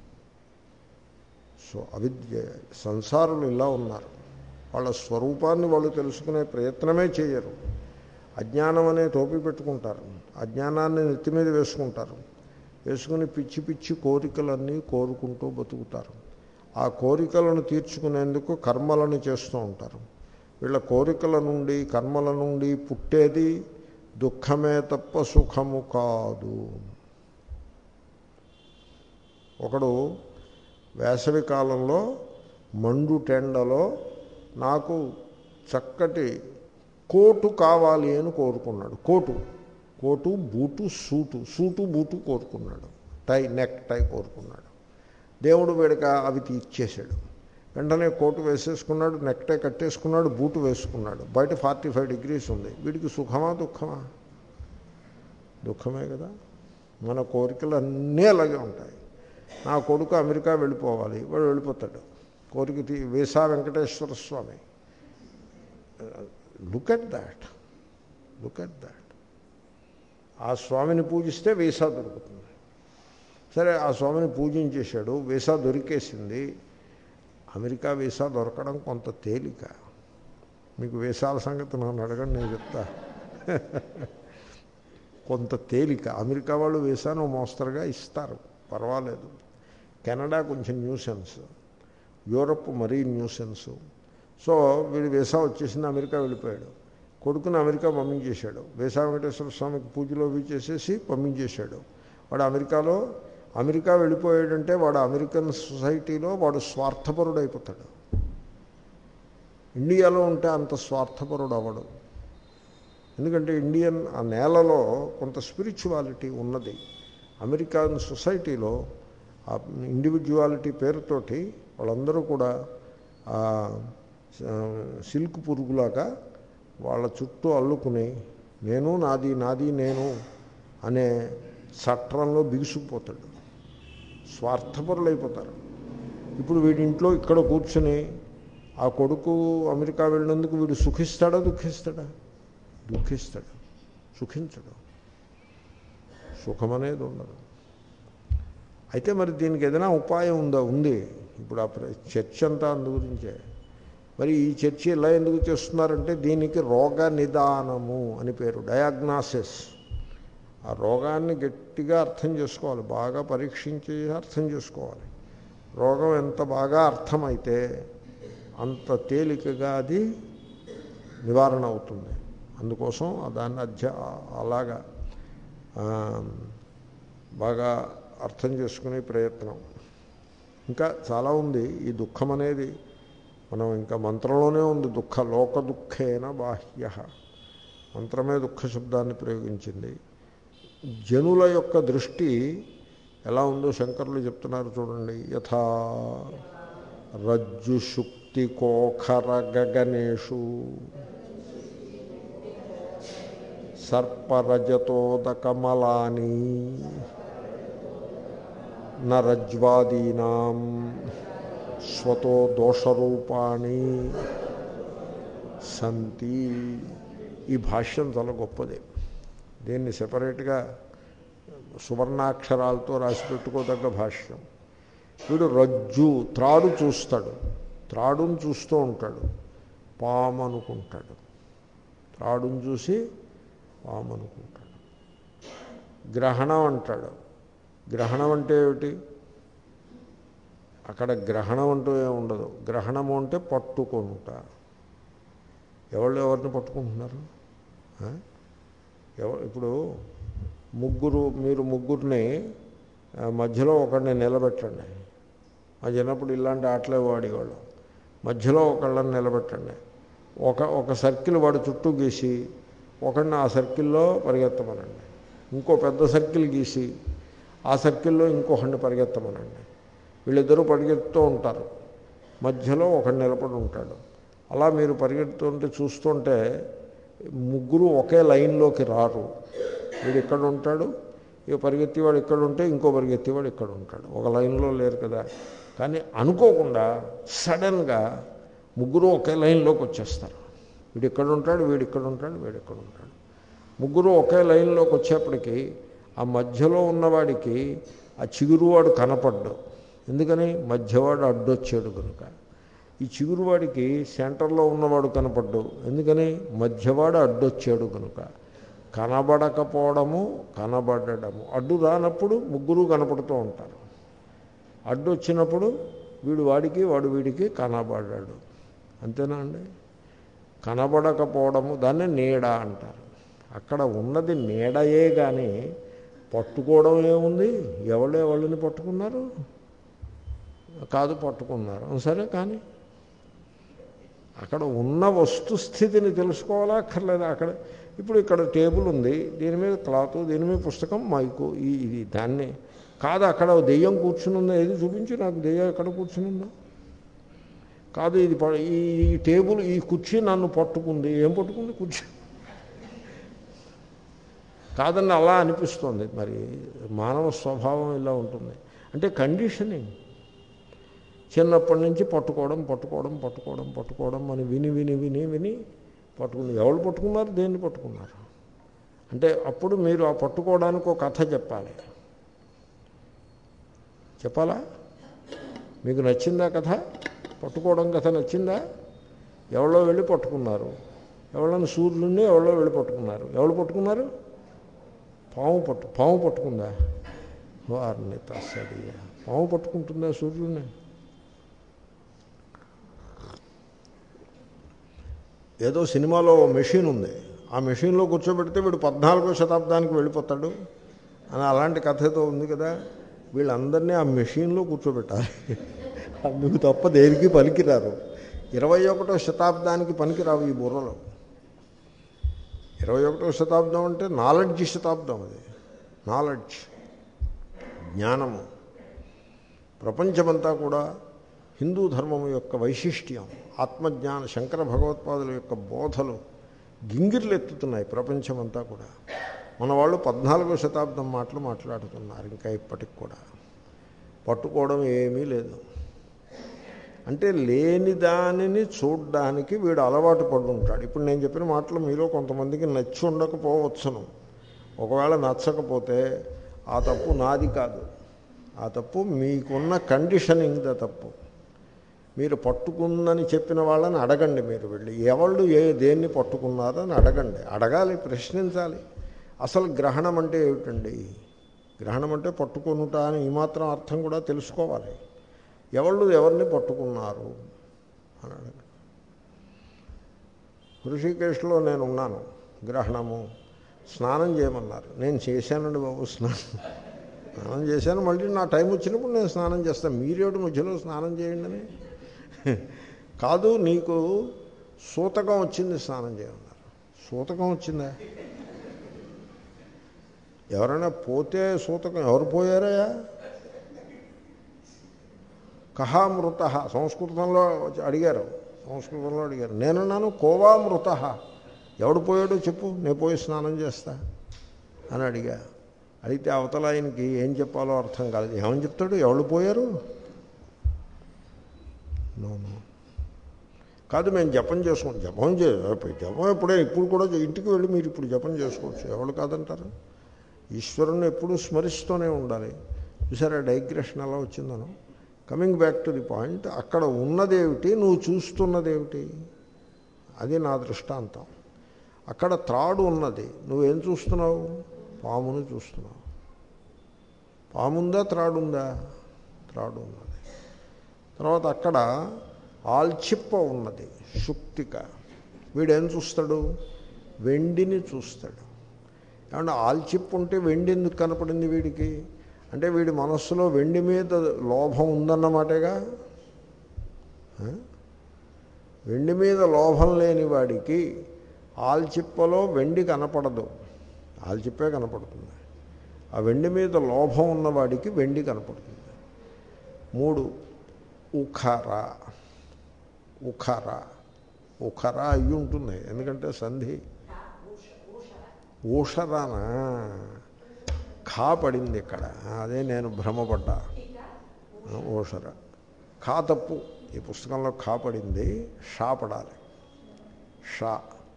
సో అవిద్య, సంసారులు ఇలా ఉన్నారు. వాళ్ళ స్వరూపాన్ని వాళ్ళు తెలుసుకునే ప్రయత్నమే చేయరు. అజ్ఞానం అనే టోపీ పెట్టుకుంటారు, అజ్ఞానాన్ని నెత్తి మీద వేసుకుంటారు, వేసుకుని పిచ్చి పిచ్చి కోరికలన్నీ కోరుకుంటూ బతుకుతారు. ఆ కోరికలను తీర్చుకునేందుకు కర్మలను చేస్తూ ఉంటారు. వీళ్ళ కోరికల నుండి కర్మల నుండి పుట్టేది దుఃఖమే తప్ప సుఖము కాదు. ఒకడు వేసవి కాలంలో మండు టెండలో నాకు చక్కటి కోటు కావాలి అని కోరుకున్నాడు. Coat coat boot suit, suit boot కోరుకున్నాడు, టై నెక్ టై కోరుకున్నాడు. దేవుడు వీడికి అవి తీర్చేశాడు. వెంటనే కోటు వేసేసుకున్నాడు, నెక్ టై కట్టేసుకున్నాడు, బూటు వేసుకున్నాడు. బయట ఫార్టీ ఫైవ్ డిగ్రీస్ ఉంది. వీడికి సుఖమా దుఃఖమా? దుఃఖమే కదా. మన కోరికలు అన్నీ అలాగే ఉంటాయి. నా కొడుకు అమెరికా వెళ్ళిపోవాలి, వాడు వెళ్ళిపోతాడు. కోరిక తీ visa Venkateswara Swamy. Look at that, look at that. ఆ స్వామిని పూజిస్తే వీసా దొరుకుతుంది. సరే, ఆ స్వామిని పూజించేశాడు, వీసా దొరికేసింది. అమెరికా వీసా దొరకడం కొంత తేలిక. మీకు వీసాల సంగతి నన్ను అడగండి, నేను చెప్తా. కొంత తేలిక. అమెరికా వాళ్ళు వీసాను మోస్తరుగా ఇస్తారు, పర్వాలేదు. కెనడా కొంచెం న్యూసెన్స్, యూరప్ మరీ న్యూసెన్స్. సో వీడు వీసా వచ్చేసింది, అమెరికా వెళ్ళిపోయాడు. కొడుకుని అమెరికా పంపించేశాడు. వీసా వెంకటేశ్వర స్వామికి పూజలో అవి చేసేసి పంపించేశాడు. వాడు అమెరికాలో అమెరికా వెళ్ళిపోయాడంటే వాడు అమెరికన్ సొసైటీలో వాడు స్వార్థపరుడు అయిపోతాడు. ఇండియాలో ఉంటే అంత స్వార్థపరుడు అవ్వడు. ఎందుకంటే ఇండియన్ ఆ నేలలో కొంత స్పిరిచువాలిటీ ఉన్నది. అమెరికన్ సొసైటీలో ఆ ఇండివిజువాలిటీ పేరుతోటి వాళ్ళందరూ కూడా సిల్క్ పురుగులాగా వాళ్ళ చుట్టూ అల్లుకుని నేను నాది నాది నేను అనే చట్రంలో బిగుసుకుపోతాడు. స్వార్థపరులు అయిపోతారు. ఇప్పుడు వీడింట్లో ఇక్కడ కూర్చొని ఆ కొడుకు అమెరికా వెళ్ళినందుకు వీడు సుఖిస్తాడా దుఃఖిస్తాడా? దుఃఖిస్తాడు, సుఖించడు. సుఖమనేది ఉండదు. అయితే మరి దీనికి ఏదైనా ఉపాయం ఉందా? ఉంది. ఇప్పుడు ఆ చర్చ అంతా అందు గురించే. మరి ఈ చర్చ ఇలా ఎందుకు చేస్తున్నారంటే దీనికి రోగ నిదానము అని పేరు, డయాగ్నాసిస్. ఆ రోగాన్ని గట్టిగా అర్థం చేసుకోవాలి, బాగా పరీక్షించి అర్థం చేసుకోవాలి. రోగం ఎంత బాగా అర్థమైతే అంత తేలికగా అది నివారణ అవుతుంది. అందుకోసం దాన్ని అధ్య అలాగా బాగా అర్థం చేసుకునే ప్రయత్నం. ఇంకా చాలా ఉంది. ఈ దుఃఖం అనేది మనం ఇంకా మంత్రంలోనే ఉంది. దుఃఖ లోక దుఃఖేన బాహ్య, మంత్రమే దుఃఖ శబ్దాన్ని ప్రయోగించింది. జనుల యొక్క దృష్టి ఎలా ఉందో శంకరులు చెప్తున్నారు చూడండి. యథా రజ్జు శుక్తి కోఖర గగనేషు సర్పరజతోదకమలాని న రజ్వాదీనాం స్వతో దోషరూపాణి సంతి. ఈ భాష్యం చాలా గొప్పది. దీన్ని సెపరేట్గా సువర్ణాక్షరాలతో రాసి పెట్టుకోదగ్గ భాష్యం. వీడు రజ్జు త్రాడు చూస్తాడు, త్రాడును చూస్తూ ఉంటాడు, పాము అనుకుంటాడు. త్రాడును చూసి పాము అనుకుంటాడు. గ్రహణం అంటాడు. గ్రహణం అంటే ఏమిటి? అక్కడ గ్రహణం అంటూ ఏమి ఉండదు. గ్రహణము అంటే పట్టుకొనుట. ఎవరు ఎవరిని పట్టుకుంటున్నారు? ఎవ ఇప్పుడు ముగ్గురు, మీరు ముగ్గురిని మధ్యలో ఒకడిని నిలబెట్టండి. మా చిన్నప్పుడు ఇలాంటి ఆటలే వాడేవాళ్ళు. మధ్యలో ఒకళ్ళని నిలబెట్టండి. ఒక ఒక సర్కిల్ వాడు చుట్టూ గీసి ఒకడిని ఆ సర్కిల్లో పరిగెత్తమనండి. ఇంకో పెద్ద సర్కిల్ గీసి ఆ సర్కిల్లో ఇంకొకడిని పరిగెత్తమనండి. వీళ్ళిద్దరూ పరిగెత్తుతూ ఉంటారు. మధ్యలో ఒకడు నిలబడి ఉంటాడు. అలా మీరు పరిగెత్తుంటే చూస్తుంటే ముగ్గురు ఒకే లైన్లోకి రారు. వీడు ఇక్కడ ఉంటాడు, ఇక పరిగెత్తేవాడు ఇక్కడ ఉంటే ఇంకో పరిగెత్తేవాడు ఇక్కడ ఉంటాడు. ఒక లైన్లో లేరు కదా. కానీ అనుకోకుండా సడన్గా ముగ్గురు ఒకే లైన్లోకి వచ్చేస్తారు. వీడు ఇక్కడ ఉంటాడు, వీడు ఇక్కడ ఉంటాడు, వీడు ఇక్కడ ఉంటాడు. ముగ్గురు ఒకే లైన్లోకి వచ్చేప్పటికీ ఆ మధ్యలో ఉన్నవాడికి ఆ చిగురువాడు కనపడ్డు. ఎందుకని? మధ్యవాడు అడ్డొచ్చాడు కనుక. ఈ చిగురువాడికి సెంటర్లో ఉన్నవాడు కనపడ్డు. ఎందుకని? మధ్యవాడు అడ్డొచ్చాడు కనుక. కనబడకపోవడము, కనబడము. అడ్డు రానప్పుడు ముగ్గురు కనపడుతూ ఉంటారు. అడ్డు వచ్చినప్పుడు వీడు వాడికి, వాడు వీడికి కనబడ్డాడు. అంతేనా అండి? కనబడకపోవడము దాన్ని నీడ అంటారు. అక్కడ ఉన్నది నీడయే కానీ పట్టుకోవడం ఏముంది? ఎవరు ఎవరిని పట్టుకున్నారు? కాదు, పట్టుకున్నారు. సరే, కానీ అక్కడ ఉన్న వస్తుస్థితిని తెలుసుకోవాలా అక్కర్లేదా? అక్కడ ఇప్పుడు ఇక్కడ టేబుల్ ఉంది, దీని మీద క్లాత్, దీని మీద పుస్తకం, మైకు, ఈ ఇది దాన్ని కాదు. అక్కడ దెయ్యం కూర్చుని ఉందా? ఏది చూపించి నాకు, దెయ్యం ఎక్కడ కూర్చుని ఉందా? కాదు, ఇది ఈ టేబుల్, ఈ కుర్చీ నన్ను పట్టుకుంది. ఏం పట్టుకుంది? కుర్చీ కాదని అలా అనిపిస్తుంది. మరి మానవ స్వభావం ఇలా ఉంటుంది. అంటే కండిషనింగ్. చిన్నప్పటి నుంచి పట్టుకోవడం పట్టుకోవడం పట్టుకోవడం పట్టుకోవడం అని విని విని విని విని పట్టుకుని ఎవరు పట్టుకున్నారు? దేన్ని పట్టుకున్నారు? అంటే అప్పుడు మీరు ఆ పట్టుకోవడానికి ఒక కథ చెప్పాలి. చెప్పాలా? మీకు నచ్చిందా కథ? పట్టుకోవడం కథ నచ్చిందా? ఎవరో వెళ్ళి పట్టుకున్నారు. ఎవరైనా సూర్యుడిని ఎవరో వెళ్ళి పట్టుకున్నారు. ఎవరు పట్టుకున్నారు? పాము పట్టు పాము పట్టుకుందా? వారిని తస్సడి. పాము పట్టుకుంటుందా సూర్యుడిని? ఏదో సినిమాలో మెషిన్ ఉంది, ఆ మెషిన్లో కూర్చోబెడితే వీడు పద్నాలుగో శతాబ్దానికి వెళ్ళిపోతాడు అని అలాంటి కథ ఏదో ఉంది కదా. వీళ్ళందరినీ ఆ మెషిన్లో కూర్చోబెట్టాలి. అందుకు తప్ప దేనికి పనికిరారు. ఇరవై ఒకటో శతాబ్దానికి పనికిరావు ఈ బుర్రలో. ఇరవై ఒకటో శతాబ్దం అంటే నాలెడ్జ్ శతాబ్దం. అది నాలెడ్జ్, జ్ఞానము. ప్రపంచమంతా కూడా హిందూ ధర్మం యొక్క వైశిష్ట్యం, ఆత్మజ్ఞాన, శంకర భగవత్పాదుల యొక్క బోధలు గింగిర్లెత్తుతున్నాయి ప్రపంచమంతా కూడా. మన వాళ్ళు పద్నాలుగో శతాబ్దం మాటలు మాట్లాడుతున్నారు ఇంకా ఇప్పటికి కూడా. పట్టుకోవడం ఏమీ లేదు. అంటే లేని దానిని చూడ్డానికి వీడు అలవాటు పడి ఉంటాడు. ఇప్పుడు నేను చెప్పిన మాటలు మీలో కొంతమందికి నచ్చి ఉండకపోవచ్చును. ఒకవేళ నచ్చకపోతే ఆ తప్పు నాది కాదు, ఆ తప్పు మీకున్న కండిషనింగ్ ద తప్పు. మీరు పట్టుకుందని చెప్పిన వాళ్ళని అడగండి. మీరు వెళ్ళి ఎవళ్ళు ఏ దేన్ని పట్టుకున్నారో అని అడగండి. అడగాలి, ప్రశ్నించాలి. అసలు గ్రహణం అంటే ఏమిటండి? గ్రహణం అంటే పట్టుకొనుట అని ఈ మాత్రం అర్థం కూడా తెలుసుకోవాలి. ఎవళ్ళు ఎవరిని పట్టుకున్నారు అని అడగండి. హృషికేశ్లో నేను ఉన్నాను, గ్రహణము, స్నానం చేయమన్నారు. నేను చేశానండి బాబు స్నానం. స్నానం చేశాను, మళ్ళీ నా టైం వచ్చినప్పుడు నేను స్నానం చేస్తాను. మీరేడు మధ్యలో స్నానం చేయండి అని కాదు. నీకు సూతకం వచ్చింది, స్నానం చేయమన్నారు. సూతకం వచ్చిందా? ఎవరైనా పోతే సూతకం ఎవరు పోయారయ్యా? కహామృత సంస్కృతంలో అడిగారు, సంస్కృతంలో అడిగారు. నేనున్నాను కోవామృత. ఎవడు పోయాడో చెప్పు, నేను పోయి స్నానం చేస్తా అని అడిగా. అడిగితే అవతల ఆయనకి ఏం చెప్పాలో అర్థం కాలేదు. ఏమని చెప్తాడు? ఎవరు పోయారు? నో నో కాదు, మేము జపం చేసుకుంటాం. జపం చే జపం ఎప్పుడే ఇప్పుడు కూడా ఇంటికి వెళ్ళి మీరు ఇప్పుడు జపం చేసుకోవచ్చు, ఎవరు కాదంటారు. ఈశ్వరుని ఎప్పుడూ స్మరిస్తూనే ఉండాలి. చూసారా డైగ్రెషన్ ఎలా వచ్చిందనో. Coming back to the point, అక్కడ ఉన్నదేమిటి, నువ్వు చూస్తున్నదేమిటి, అది నా దృష్టాంతం. అక్కడ త్రాడు ఉన్నది, నువ్వేం చూస్తున్నావు? పామును చూస్తున్నావు. పాముందా త్రాడుందా? త్రాడు ఉన్నది. తర్వాత అక్కడ ఆల్చిప్ప ఉన్నది, శుక్తిక. వీడేం చూస్తాడు? వెండిని చూస్తాడు. ఏమంటే ఆల్చిప్ప ఉంటే వెండి ఎందుకు కనపడింది వీడికి అంటే, వీడి మనస్సులో వెండి మీద లోభం ఉందన్నమాటేగా. వెండి మీద లోభం లేని వాడికి ఆల్చిప్పలో వెండి కనపడదు, ఆల్చిప్పే కనపడుతుంది. ఆ వెండి మీద లోభం ఉన్నవాడికి వెండి కనపడుతుంది. మూడు ఉఖర. ఉఖర ఉఖర అయ్యి ఉంటుంది, ఎందుకంటే సంధి. ఊషరానా ఖా పడింది ఇక్కడ, అదే నేను భ్రమపడ్డా. ఊషర ఖా తప్పు, ఈ పుస్తకంలో ఖా పడింది, షా పడాలి. షా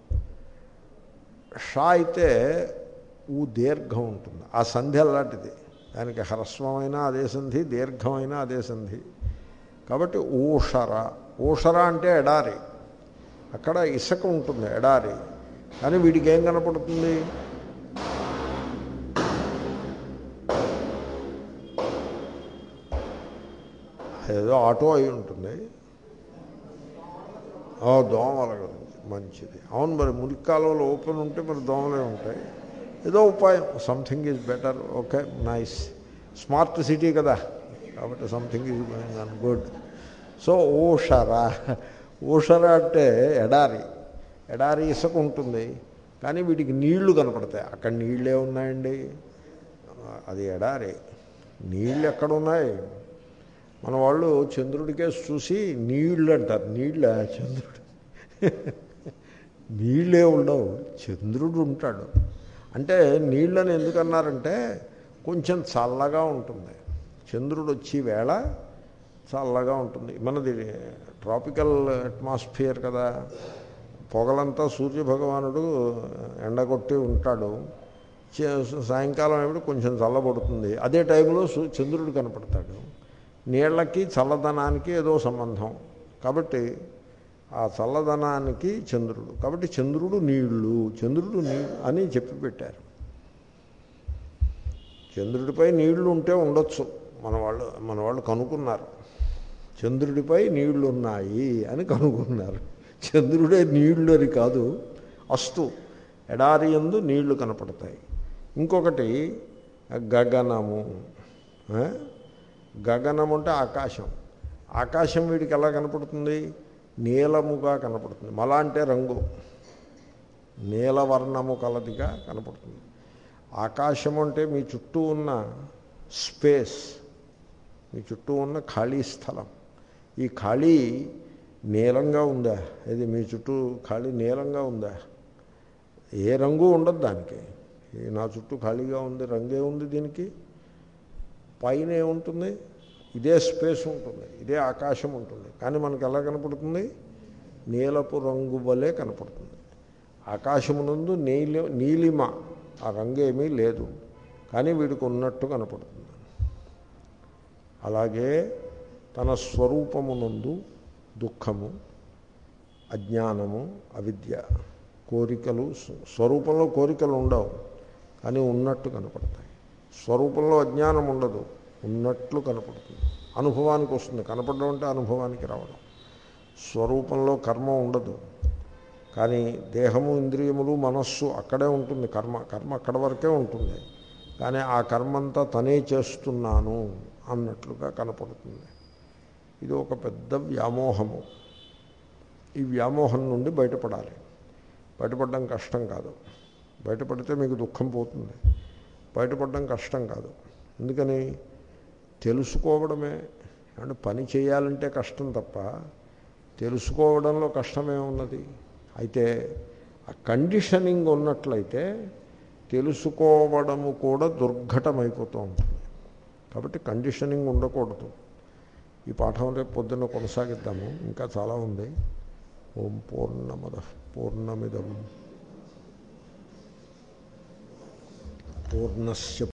షా అయితే ఊ దీర్ఘం ఉంటుంది. ఆ సంధి అలాంటిది, దానికి హ్రస్వమైనా అదే సంధి, దీర్ఘమైనా అదే సంధి. కాబట్టి ఊషర. ఊషర అంటే ఎడారి. అక్కడ ఇసుక ఉంటుంది, ఎడారి. కానీ వీడికి ఏం కనపడుతుంది? ఏదో ఆటో అయి ఉంటుంది. దోమల గురించి మంచిది. అవును, మరి మురికి కాలువలు ఓపెన్ ఉంటే మరి దోమలే ఉంటాయి. ఏదో ఉపాయం, something is better. Okay, nice. Smart city కదా, కాబట్టి something is going on good. So ఊషరా. ఊషరా అంటే ఎడారి. ఎడారి ఇసుక ఉంటుంది, కానీ వీటికి నీళ్లు కనపడతాయి. అక్కడ నీళ్ళే ఉన్నాయండి, అది ఎడారి. నీళ్ళు ఎక్కడున్నాయి? మన వాళ్ళు చంద్రుడికే చూసి నీళ్ళు అంటారు. నీళ్ళ చంద్రుడు నీళ్ళే ఉండవు, చంద్రుడు ఉంటాడు. అంటే నీళ్ళని ఎందుకన్నారంటే కొంచెం చల్లగా ఉంటుంది. చంద్రుడు వచ్చి వేళ చల్లగా ఉంటుంది. మనది ట్రాపికల్ అట్మాస్ఫియర్ కదా, పొగలంతా సూర్యభగవానుడు ఎండగొట్టి ఉంటాడు. సాయంకాలం ఏమిటి కొంచెం చల్లబడుతుంది. అదే టైంలో చంద్రుడు కనపడతాడు. నీళ్లకి చల్లదనానికి ఏదో సంబంధం, కాబట్టి ఆ చల్లదనానికి చంద్రుడు. కాబట్టి చంద్రుడు నీళ్ళు, చంద్రుడు నీళ్ళు అని చెప్పి పెట్టారు. చంద్రుడిపై నీళ్లు ఉంటే ఉండొచ్చు, మన వాళ్ళు మన వాళ్ళు కనుక్కున్నారు. చంద్రుడిపై నీళ్లు ఉన్నాయి అని కనుక్కున్నారు. చంద్రుడే నీళ్ళు అని కాదు. అస్తు ఎడారి యందు నీళ్లు కనపడతాయి. ఇంకొకటి గగనము. గగనం అంటే ఆకాశం. ఆకాశం వీడికి ఎలా కనపడుతుంది? నీలముగా కనపడుతుంది. మల అంటే రంగు, నీలవర్ణము కలదిగా కనపడుతుంది. ఆకాశం అంటే మీ చుట్టూ ఉన్న స్పేస్, మీ చుట్టూ ఉన్న ఖాళీ స్థలం. ఈ ఖాళీ నీలంగా ఉందా? ఇది మీ చుట్టూ ఖాళీ నీలంగా ఉందా? ఏ రంగు ఉండదు దానికి. నా చుట్టూ ఖాళీగా ఉంది, రంగే ఉంది దీనికి. పైన ఏముంటుంది? ఇదే స్పేస్ ఉంటుంది, ఇదే ఆకాశం ఉంటుంది. కానీ మనకు ఎలా కనపడుతుంది? నీలపు రంగు వలె కనపడుతుంది. ఆకాశమునందు నీలి నీలిమ, ఆ రంగు ఏమీ లేదు, కానీ వీడికి ఉన్నట్టు కనపడుతుంది. అలాగే తన స్వరూపమునందు దుఃఖము, అజ్ఞానము, అవిద్య, కోరికలు, స్వరూపంలో కోరికలు ఉండవు కానీ ఉన్నట్టు కనపడతాయి. స్వరూపంలో అజ్ఞానం ఉండదు, ఉన్నట్లు కనపడుతుంది. అనుభవానికి వస్తుంది. కనపడడం అంటే అనుభవానికి రావడం. స్వరూపంలో కర్మ ఉండదు, కానీ దేహము, ఇంద్రియములు, మనస్సు అక్కడే ఉంటుంది. కర్మ కర్మ అక్కడ వరకే ఉంటుంది, కానీ ఆ కర్మంతా తనే చేస్తున్నాను అన్నట్లుగా కనపడుతుంది. ఇది ఒక పెద్ద వ్యామోహము. ఈ వ్యామోహం నుండి బయటపడాలి. బయటపడడం కష్టం కాదు. బయటపడితే మీకు దుఃఖం పోతుంది. బయటపడడం కష్టం కాదు. ఎందుకని? తెలుసుకోవడమే. అంటే పని చేయాలంటే కష్టం తప్ప తెలుసుకోవడంలో కష్టమే ఉన్నది. అయితే ఆ కండిషనింగ్ ఉన్నట్లయితే తెలుసుకోవడము కూడా దుర్ఘటమైపోతూ ఉంటుంది. కాబట్టి కండిషనింగ్ ఉండకూడదు. ఈ పాఠం రేపు పొద్దున్న కొనసాగిద్దాము, ఇంకా చాలా ఉంది. ఓం పూర్ణమద పూర్ణమిదం పూర్ణస్య